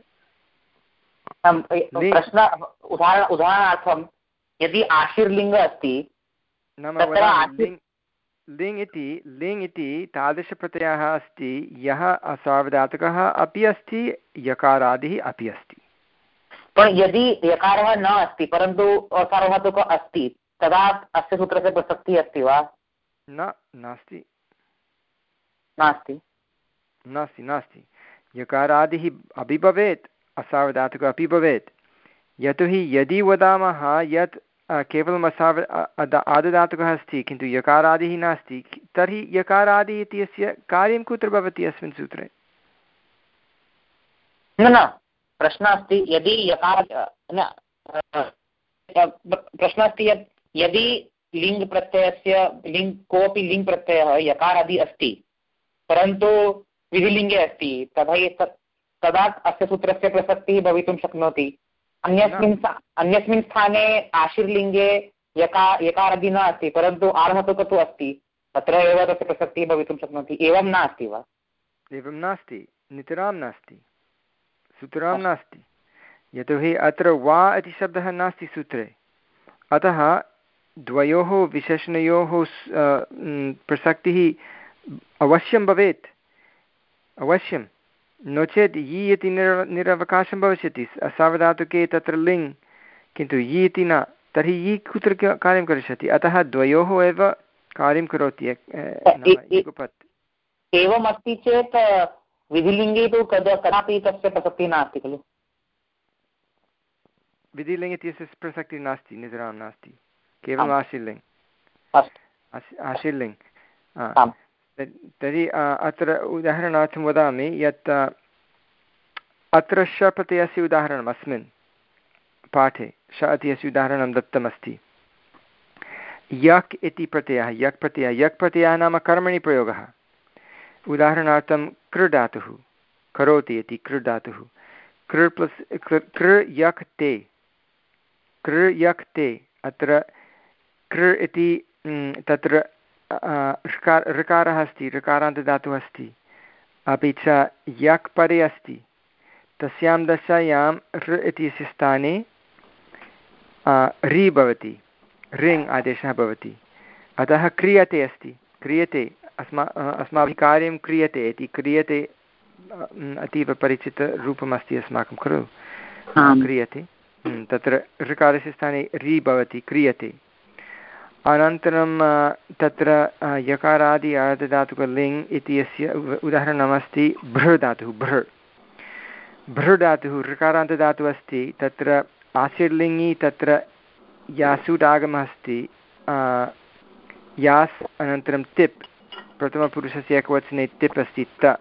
प्रश्न उदाहरण उदाहरणार्थं यदि आशीर्लिङ्ग अस्ति नाम लिङ् लिङ् इति लिङ् इति तादृशप्रत्ययः अस्ति यः असावधातुकः अपि अस्ति यकारादिः अपि अस्ति परं यदि यकारः न अस्ति परन्तु असावधातुकः अस्ति तदा अस्य सूत्रस्य प्रसक्तिः अस्ति वा न नास्ति नास्ति नास्ति नास्ति यकारादिः अपि भवेत् असावधातुकः अपि भवेत् यतोहि यदि वदामः यत् केवलम् असाव आदधातुकः अस्ति किन्तु यकारादिः नास्ति तर्हि यकारादि इत्यस्य कार्यं कुत्र भवति अस्मिन् सूत्रे न न प्रश्नः अस्ति यदि यकार न प्रश्नः अस्ति यत् यदि लिङ् प्रत्ययस्य लिङ् कोऽपि लिङ् प्रत्ययः यकारादि अस्ति परन्तु विधिलिङ्गे अस्ति तदा तदा अस्य सूत्रस्य प्रसक्तिः भवितुं शक्नोति अन्यस्मिन् अन्यस्मिन् स्थाने आशीर्लिङ्गे यका यकारादि न अस्ति परन्तु आर्धधातुकः तु अस्ति तत्र एव तस्य प्रसक्तिः भवितुं शक्नोति एवं नास्ति वा एवं नास्ति नितरां नास्ति सूत्रां नास्ति यतोहि अत्र वा इति शब्दः नास्ति सूत्रे अतः द्वयोः विशेषणयोः प्रसक्तिः अवश्यं भवेत् अवश्यं नो चेत् यि इति निर निरवकाशं भविष्यति असावधातुके तत्र लिङ् किन्तु यि इति न तर्हि यि कुत्र कार्यं करिष्यति अतः द्वयोः एव कार्यं करोति युगपत् एवमस्ति चेत् विधिलिङ्गे तु कदा कदापि तस्य प्रसक्तिः नास्ति खलु विधिलिङ्गे इत्यस्य प्रसक्तिः नास्ति नितरां नास्ति केवलम् आशीर्लिङ् आशीर्लिङ् तर्हि अत्र उदाहरणार्थं वदामि यत् अत्र श प्रत्ययस्य उदाहरणम् अस्मिन् पाठे श इत्यस्य उदाहरणं दत्तमस्ति यक् इति प्रत्ययः यक् प्रत्ययः यक् प्रत्ययः नाम कर्मणि प्रयोगः उदाहरणार्थं कृ धातुः करोति इति कृ धातुः कृ प्लस् कृ यक् ते कृ यक् ते अत्र कृ इति तत्र ऋकार ऋकारः अस्ति ऋकारान्तधातुः अस्ति अपि च यक् परे अस्ति तस्यां दशायां ऋ इत्यस्य स्थाने रि भवति रिङ् आदेशः भवति अतः क्रियते अस्ति क्रियते अस्मा अस्माभिः कार्यं क्रियते इति क्रियते अतीव परिचितरूपमस्ति अस्माकं खलु क्रियते तत्र ऋकारस्य स्थाने रि भवति क्रियते अनन्तरं तत्र यकारादि आर्धधातुकलिङ् इत्यस्य उदाहरणमस्ति भृ धातुः भृ भृ धातुः ऋकारान्तधातुः अस्ति तत्र आशीर्लिङ्गि तत्र यासुडागमः अस्ति यास् अनन्तरं तिप् प्रथमपुरुषस्य एकवचने तिप् अस्ति त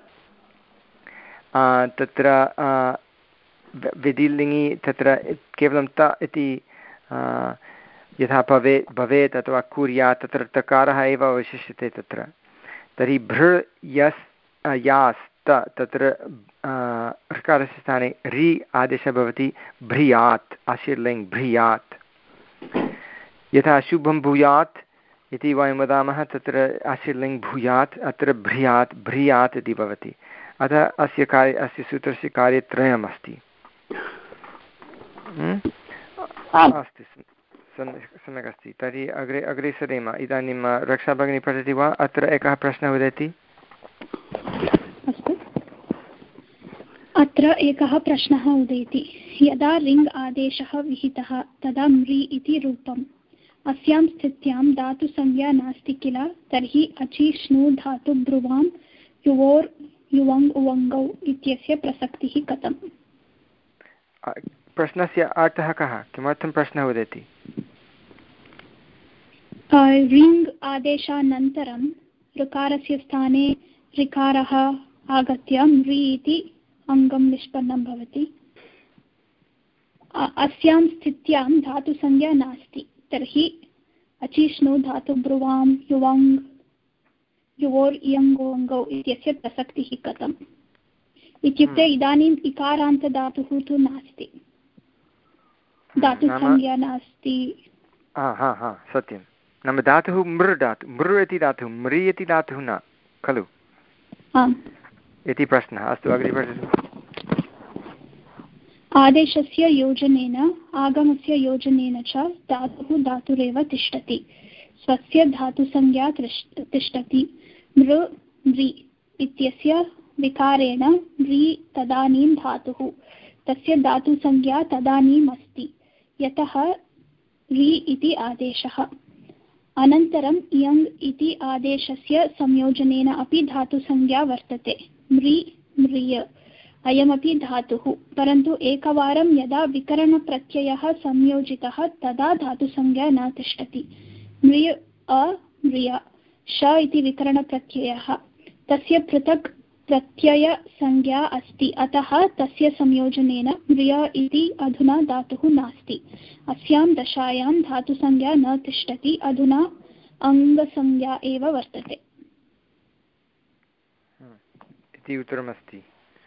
तत्र विधिलिङ्गि तत्र केवलं त इति यथा भवेत् भवेत् अथवा कुर्यात् तत्र तकारः एव अवशिष्यते तत्र तर्हि भृ यस् यास् त तत्र ऋकारस्य स्थाने रि आदेशः भवति भ्रियात् आशीर्लिङ्ग् भ्रियात्। यथा शुभं भूयात् इति वयं वदामः तत्र आशीर्लिङ्ग् भूयात्, अत्र भ्रियात् भ्रियात् इति भवति। अतः अस्य कार्य अस्य सूत्रस्य कार्यत्रयम् अस्ति। अस्तु, सम्यक् सम्यक् अस्ति। तर्हि अग्रे अग्रे सरेम। इदानीं रक्षा भगिनी पठति वा? अत्र एकः प्रश्नः वदति। अस्तु, अत्र एकः प्रश्नः उदेति। यदा रिङ् आदेशः विहितः तदा म्रि इति रूपम्। अस्यां स्थित्यां धातुसंज्ञा नास्ति किल, तर्हि अचि श्नु धातु ब्रुवां युवोर् युवङ् उवङ्गौ इत्यस्य प्रसक्तिः कथम्? प्रश्नस्य अर्थः कः? किमर्थं प्रश्नः वदति? रिङ् आदेशानन्तरं ऋकारस्य स्थाने ऋकारः आगत्य म्रि इति अङ्गं निष्पन्नं भवति। अस्यां स्थित्यां धातुसंज्ञा नास्ति, तर्हि अचिष्णु धातु ब्रुवां युवङ् युवोर् इयङ्गोङ्गौ इत्यस्य प्रसक्तिः कथम्? इत्युक्ते इदानीम् इकारान्तधातुः तु नास्ति, धातुसंज्ञा नास्ति। हा हा हा सत्यं। नाम धातुः मृ धातुः, मृ इति धातुः, म्रि इति धातुः न खलु इति प्रश्नः। अस्तु, अग्रे पठतु। आदेशस्य योजनेन आगमस्य योजनेन च धातुः धातुरेव तिष्ठति, स्वस्य धातुसंज्ञा तिष्ठति। मृ म्रि इत्यस्य विकारेण म्रि तदानीं धातुः, तस्य धातुसंज्ञा तदानीम् अस्ति, यतः रि इति आदेशः। अनन्तरम् इयङ् इति आदेशस्य संयोजनेन अपि धातुसंज्ञा वर्तते, म्रि म्रिय। अयमपि धातुः, परन्तु एकवारं यदा विकरणप्रत्ययः संयोजितः तदा धातुसंज्ञा न तिष्ठति। म्रिय अ म्रिय, श इति विकरणप्रत्ययः, तस्य पृथक् प्रत्ययसंज्ञा अस्ति, अतः तस्य संयोजनेन म्रिय इति अधुना धातुः नास्ति। अस्यां दशायां धातुसंज्ञा न तिष्ठति, अधुना अङ्गसंज्ञा एव वर्तते इति उत्तरमस्ति।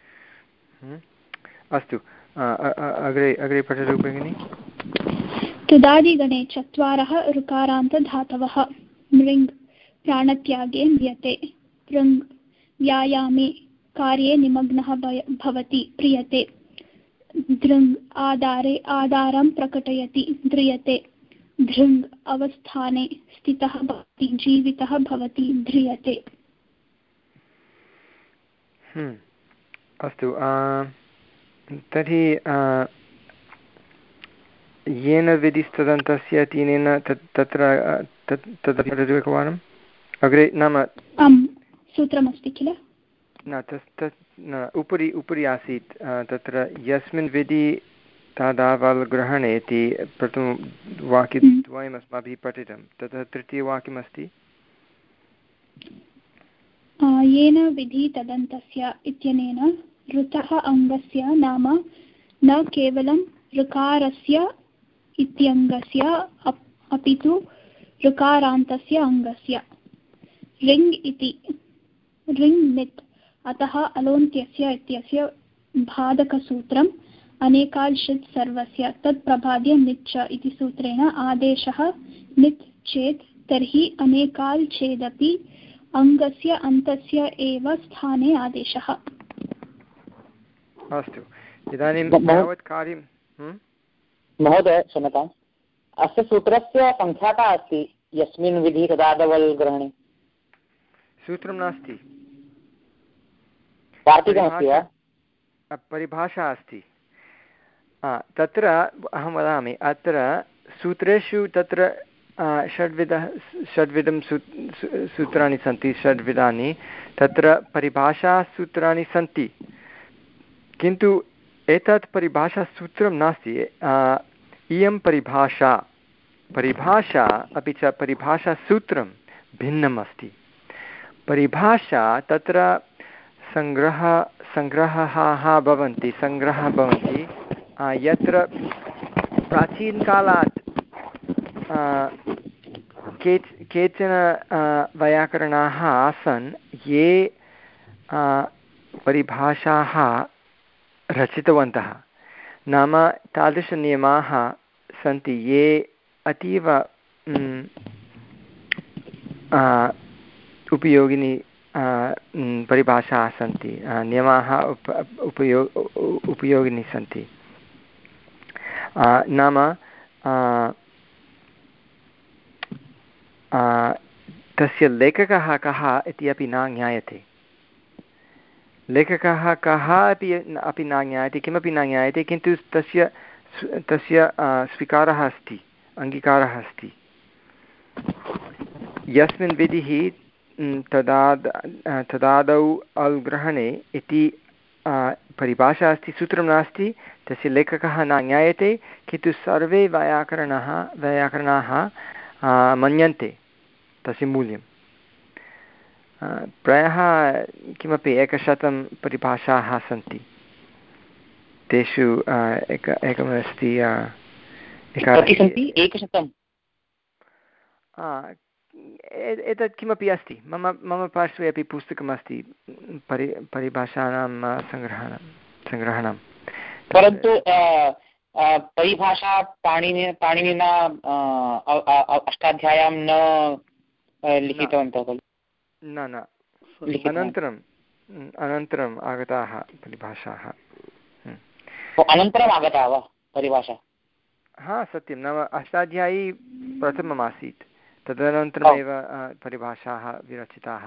अस्तु, अग्रे अग्रे पठतु भगिनि। तुदादिगणे चत्वारः ऋकारान्तधातवः। मृङ् प्राणत्यागे म्रियते, पृङ् व्यायामे कार्ये निमग्नः भवति प्रियते, धृङ् आधारे आधारं प्रकटयति ध्रियते, धृङ् अवस्थाने स्थितः भवति जीवितः भवति ध्रियते। अस्तु, तर्हि येन विधिस्तदन्तस्य तीनेन तत्र तदपि वदतु एकवारम्। अग्रे नाम सूत्रमस्ति किल? न तस् तत् न उपरि उपरि आसीत् तत्र यस्मिन् विधि तादावल्ग्रहणे इति प्रथमवाक्यद्वयम् अस्माभिः पठितं, ततः तृतीयवाक्यमस्ति येन विधि तदन्तस्य इत्यनेन ऋतः अङ्गस्य नाम न केवलं ऋकारस्य इत्यङ्गस्य अपि तु ऋकारान्तस्य अङ्गस्य। रिङ् इति रिङ् नित्, अतः अलोन्त्यस्य इत्यस्य बाधकसूत्रम् अनेकाल् षित् सर्वस्य तत् प्रबाद्य निच् इति सूत्रेण आदेशः नित् चेत् तर्हि अनेकाल् चेदपि अङ्गस्य अन्तस्य एव स्थाने आदेशः। अस्तु, इदानीं यावत् कार्यं महोदय क्षम्यताम्, अस्य सूत्रस्य संख्या का अस्ति यस्मिन् विधि तदादवल् ग्रहणे? सूत्रं नास्ति, वार्तिकमस्ति वा? परिभाषा अस्ति। तत्र अहं वदामि, अत्र सूत्रेषु तत्र षड्विधः षड्विधं सू सूत्राणि सन्ति, षड्विधानि तत्र परिभाषासूत्राणि सन्ति, किन्तु एतत् परिभाषासूत्रं नास्ति। इयं परिभाषा परिभाषा अपि च परिभाषासूत्रं भिन्नम् अस्ति। परिभाषा तत्र सङ्ग्रह सङ्ग्रहाः भवन्ति सङ्ग्रहः भवन्ति यत्र प्राचीनकालात् के केचन वैयाकरणाः आसन् ये परिभाषाः रचितवन्तः। नाम तादृशनियमाः सन्ति ये अतीव उपयोगिनी परिभाषाः सन्ति, नियमाः उप उपयो उपयोगिनी सन्ति। नाम तस्य लेखकः कः इति अपि न ज्ञायते। लेखकः कः अपि अपि न ज्ञायते, किमपि न ज्ञायते, किन्तु तस्य तस्य स्वीकारः अस्ति, अङ्गीकारः अस्ति। यस्मिन् विधिः तदाद् तदादौ अल् ग्रहणे इति परिभाषा अस्ति, सूत्रं नास्ति, तस्य लेखकः न ज्ञायते, किन्तु सर्वे वैयाकरणाः वैयाकरणाः मन्यन्ते तस्य मूल्यं। प्रायः किमपि एकशतं परिभाषाः सन्ति, तेषु एक एकमस्ति एकशतं एतत् किमपि अस्ति, मम मम पार्श्वे अपि पुस्तकमस्ति परि परिभाषाणां सङ्ग्रहणं सङ्ग्रहणं परन्तु परिभाषा पाणिनि पाणिनिना अष्टाध्याय्यां न लिखितवन्तः खलु? न न अनन्तरम् अनन्तरम् आगताः परिभाषाः। अनन्तरम् आगता वा परिभाषा? हा सत्यं, नाम अष्टाध्यायी प्रथममासीत्, तदनन्तरमेव परिभाषाः विरचिताः।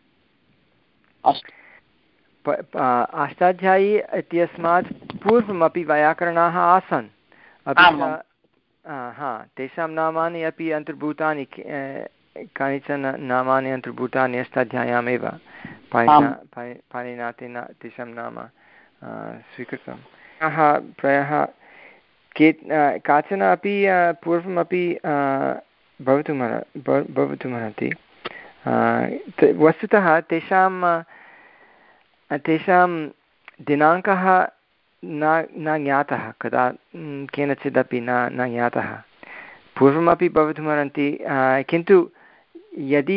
अष्टाध्यायी इत्यस्मात् पूर्वमपि वैयाकरणाः आसन्, अपि च हा तेषां नामानि अपि अन्तर्भूतानि, कानिचन नामानि अन्तर्भूतानि अष्टाध्याय्यामेव, पाणिना पाणिनिना तेन तेषां नाम स्वीकृतं। प्रायः के काचन अपि पूर्वमपि भवितुमर् भवितुमर्हति। वस्तुतः तेषां तेषां दिनाङ्कः न न ज्ञातः, कदा केनचिदपि न न ज्ञातः। पूर्वमपि भवितुमर्हन्ति, किन्तु यदि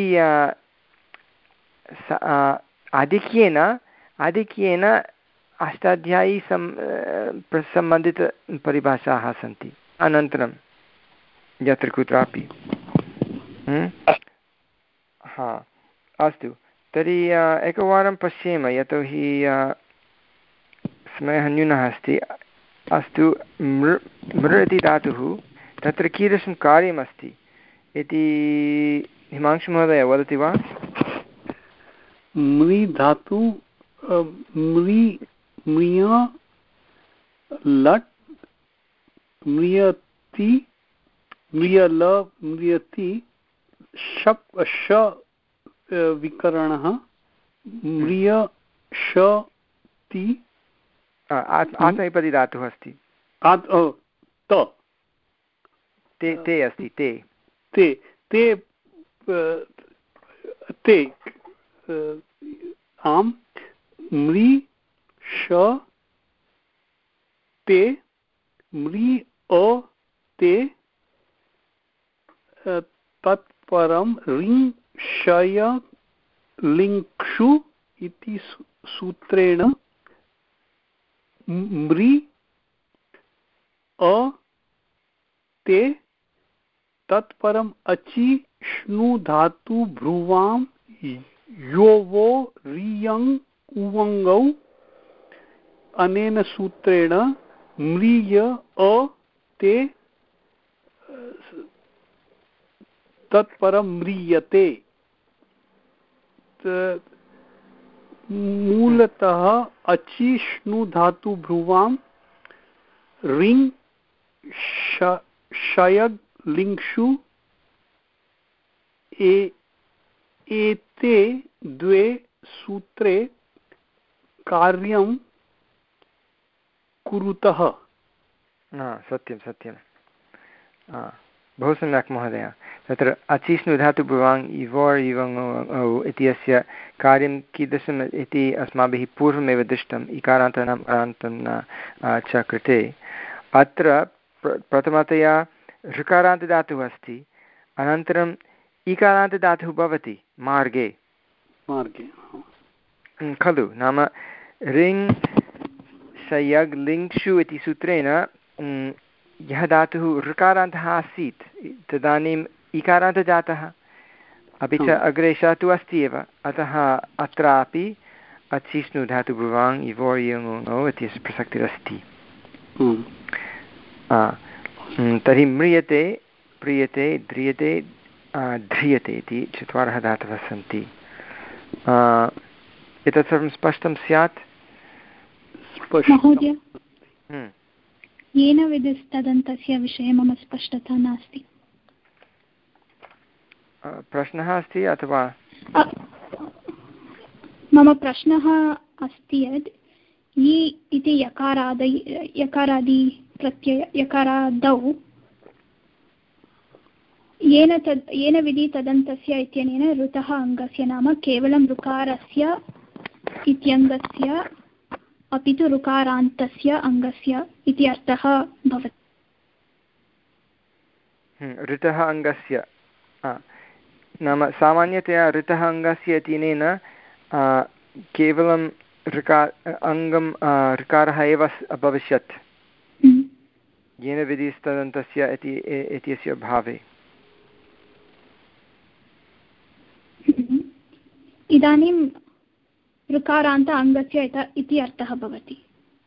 आधिक्येन आधिक्येन अष्टाध्यायी सं सम्बन्धितपरिभाषाः सन्ति। अनन्तरं यत्र कुत्रापि हा अस्तु, तर्हि एकवारं पश्येम, यतोहि समयः न्यूनः अस्ति। अस्तु, मृ मृ इति धातुः, तत्र कीदृशं कार्यमस्ति इति हिमांशुमहोदय वदति वा? म्रि धातु म्रि म्रिय लट् म्रियति म्रियल म्रियति शप् श विकरणः म्रिय शति आत्मनेपदी धातुः अस्ति, ते ते अस्ति ते ते ते ते आम् म्रि श ते म्रि अ ते तत्परं रिङ् शय लिङ्क्षु इति सूत्रेण म्रि अ ते तत्परम् अचि श्नु धातु भ्रुवां योवो रियङ् उवङ्गौ अनेन सूत्रेण म्रिय अ ते तत्परं म्रियते। मूलतः अचि श्नु धातु भ्रुवां रिङ् शयग् लिङ्क्षु एते द्वे सूत्रे कार्यं कुरुतः। सत्यं सत्यं, बहु सम्यक् महोदय। तत्र अचिष्णु धातु भ्रुवाङ् इवोर् इवङ् इत्यस्य कार्यं कीदृशम् इति अस्माभिः पूर्वमेव दृष्टम्, इकारान्तानाम् अरान्तं च कृते। अत्र प्रथमतया ऋकारान्तदातुः अस्ति, अनन्तरम् इकारान्तदातुः भवति मार्गे मार्गे खलु। नाम रिङ् सयग् लिङ्क्षु इति सूत्रेण यः धातुः ऋकारान्तः आसीत् तदानीम् इकारान्तः जातः, अपि च अग्रे श तु अस्ति एव, अतः अत्रापि अचिष्णु धातु भुवाङ् इवोर् यङो इत्यस्य प्रसक्तिरस्ति। तर्हि म्रियते, प्रियते, ध्रियते, ध्रियते इति चत्वारः धातवः सन्ति। एतत् सर्वं स्पष्टं स्यात्? महोदय, येन विधिस्तदन्तस्य विषये मम स्पष्टता नास्ति। प्रश्नः अस्ति अथवा? मम प्रश्नः अस्ति यत् इ इति यकारादि यकारादि प्रत्यय यकारादौ येन तद् येन विधि तदन्तस्य इत्यनेन ऋतः अङ्गस्य नाम केवलं ऋकारस्य इत्यङ्गस्य अपि तु ऋकारान्तस्य अङ्गस्य इति अर्थः भवति। ऋतः अङ्गस्य नाम सामान्यतया ऋतः अङ्गस्य इत्यनेन केवलं ऋकार अङ्गं ऋकारः एव अभविष्यत् येन विधिस्तदन्तस्य इति इत्यस्य भावे। इदानीं ऋकारान्त अङ्गस्य इति अर्थः भवति।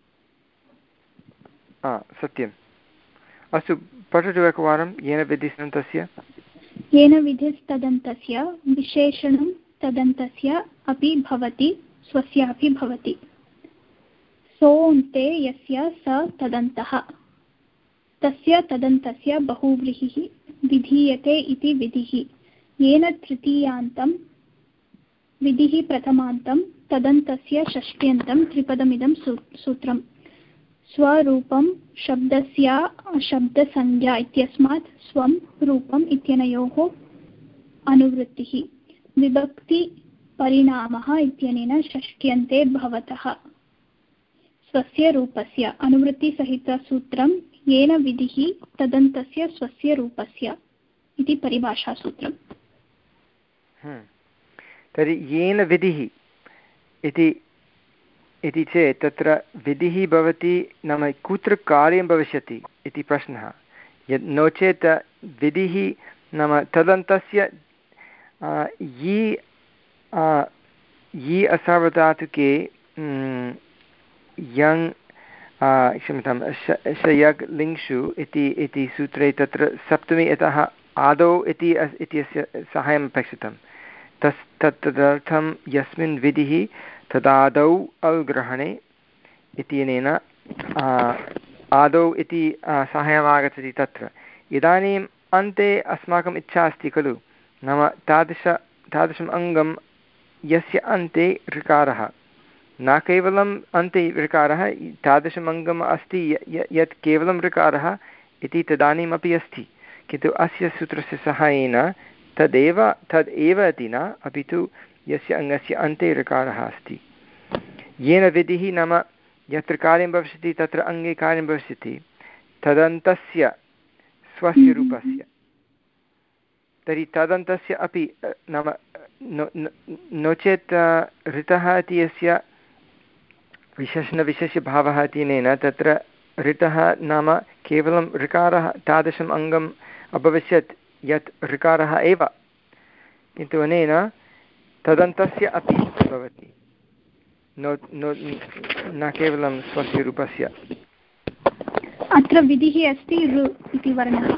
सत्यम्। अस्तु, पठतु एकवारं। येन विधिस्तदन्तस्य येन विधिस्तदन्तस्य विशेषणं तदन्तस्य अपि भवति, स्वस्यापि भवति। सोऽन्ते यस्य स तदन्तः, तस्य तदन्तस्य बहुव्रीहिः विधीयते इति विधिः। येन तृतीयान्तं विधिः प्रथमान्तं तदन्तस्य षष्ट्यन्तं त्रिपदमिदं सूत्रम्। स्वरूपं शब्दस्य शब्दसंज्ञा इत्यस्मात् स्वं रूपम् इत्यनयोः अनुवृत्तिः। विभक्तिपरिणामः इत्यनेन षष्ट्यन्ते भवतः स्वस्य रूपस्य अनुवृत्तिसहितसूत्रं येन विधिः तदन्तस्य स्वस्य रूपस्य इति परिभाषासूत्रम्। तर्हि येन विधिः इति इति चेत् तत्र विधिः भवति नाम कुत्र कार्यं भविष्यति इति प्रश्नः। यत् नो चेत् विधिः नाम तदन्तस्य यि यि असार्वधातुके यङ् क्षम्यतां शयग् लिङ्क्षु इति इति सूत्रे तत्र सप्तमी यतः आदौ इति इत्यस्य सहायम् अपेक्षितं। तस् तत् तदर्थं यस्मिन् विधिः तदादौ अल् ग्रहणे इत्यनेन आदौ इति सहायम् आगच्छति तत्र। इदानीम् अन्ते अस्माकम् इच्छा अस्ति खलु, नाम तादृश तादृशम् अङ्गं यस्य अन्ते ऋकारः, न केवलम् अन्ते ऋकारः, तादृशम् अङ्गम् अस्ति यत् केवलं ऋकारः इति तदानीमपि अस्ति, किन्तु अस्य सूत्रस्य सहायेन तदेव तद् एव इति न, अपि तु यस्य अङ्गस्य अन्ते ऋकारः अस्ति। येन विधिः नाम यत्र कार्यं भविष्यति तत्र अङ्गे कार्यं भविष्यति तदन्तस्य स्वस्य रूपस्य। तर्हि तदन्तस्य अपि नाम नो चेत् ऋतः इति यस्य विशेषणविशेषभावः इत्यनेन तत्र ऋतः नाम केवलं ऋकारः तादृशम् अङ्गम् अभविष्यत् यत् ऋकारः एव, किन्तु अनेन तदन्तस्य अपि भवति, नो नो न केवलं स्वस्य रूपस्य। अत्र विधिः अस्ति ऋ इति वर्णः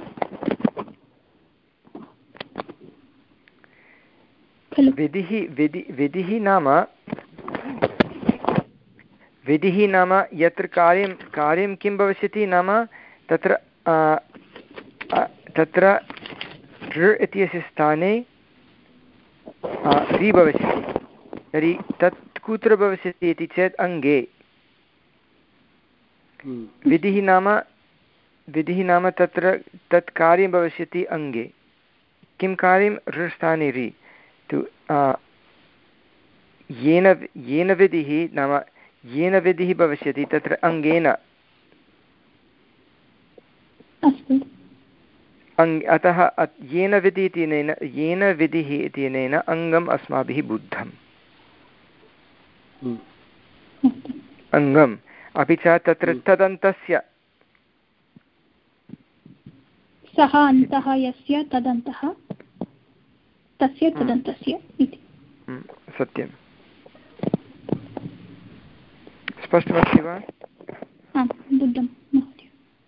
खलु। विधिः विधि विधिः नाम विधिः नाम यत्र कार्यं कार्यं किं भविष्यति नाम तत्र तत्र ऋ इत्यस्य स्थाने रि भविष्यति। तर्हि तत् कुत्र भविष्यति इति चेत् अङ्गे। विधिः नाम विधिः नाम तत्र तत् कार्यं भविष्यति अङ्गे। किं कार्यं? ऋ स्थाने रि। तु येन येन विधिः नाम येन विधिः भविष्यति तत्र अङ्गेन अङ् अतः येन विधिः इत्यनेन येन विधिः इत्यनेन अङ्गम् अस्माभिः बुद्धम्। अङ्गम् अपि च तत्र तदन्तस्य सः अन्तः यस्य तदन्तः तस्य तदन्तस्य इति सत्यं स्पष्टमस्ति वा? आं बुद्धं महोदय।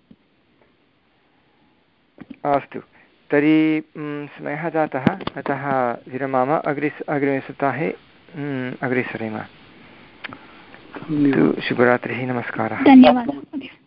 अस्तु तर्हि समयः जातः अतः विरमाम अग्रे अग्रिमे सप्ताहे अग्रे सरेम। शुभरात्रिः नमस्कारः। धन्यवादः।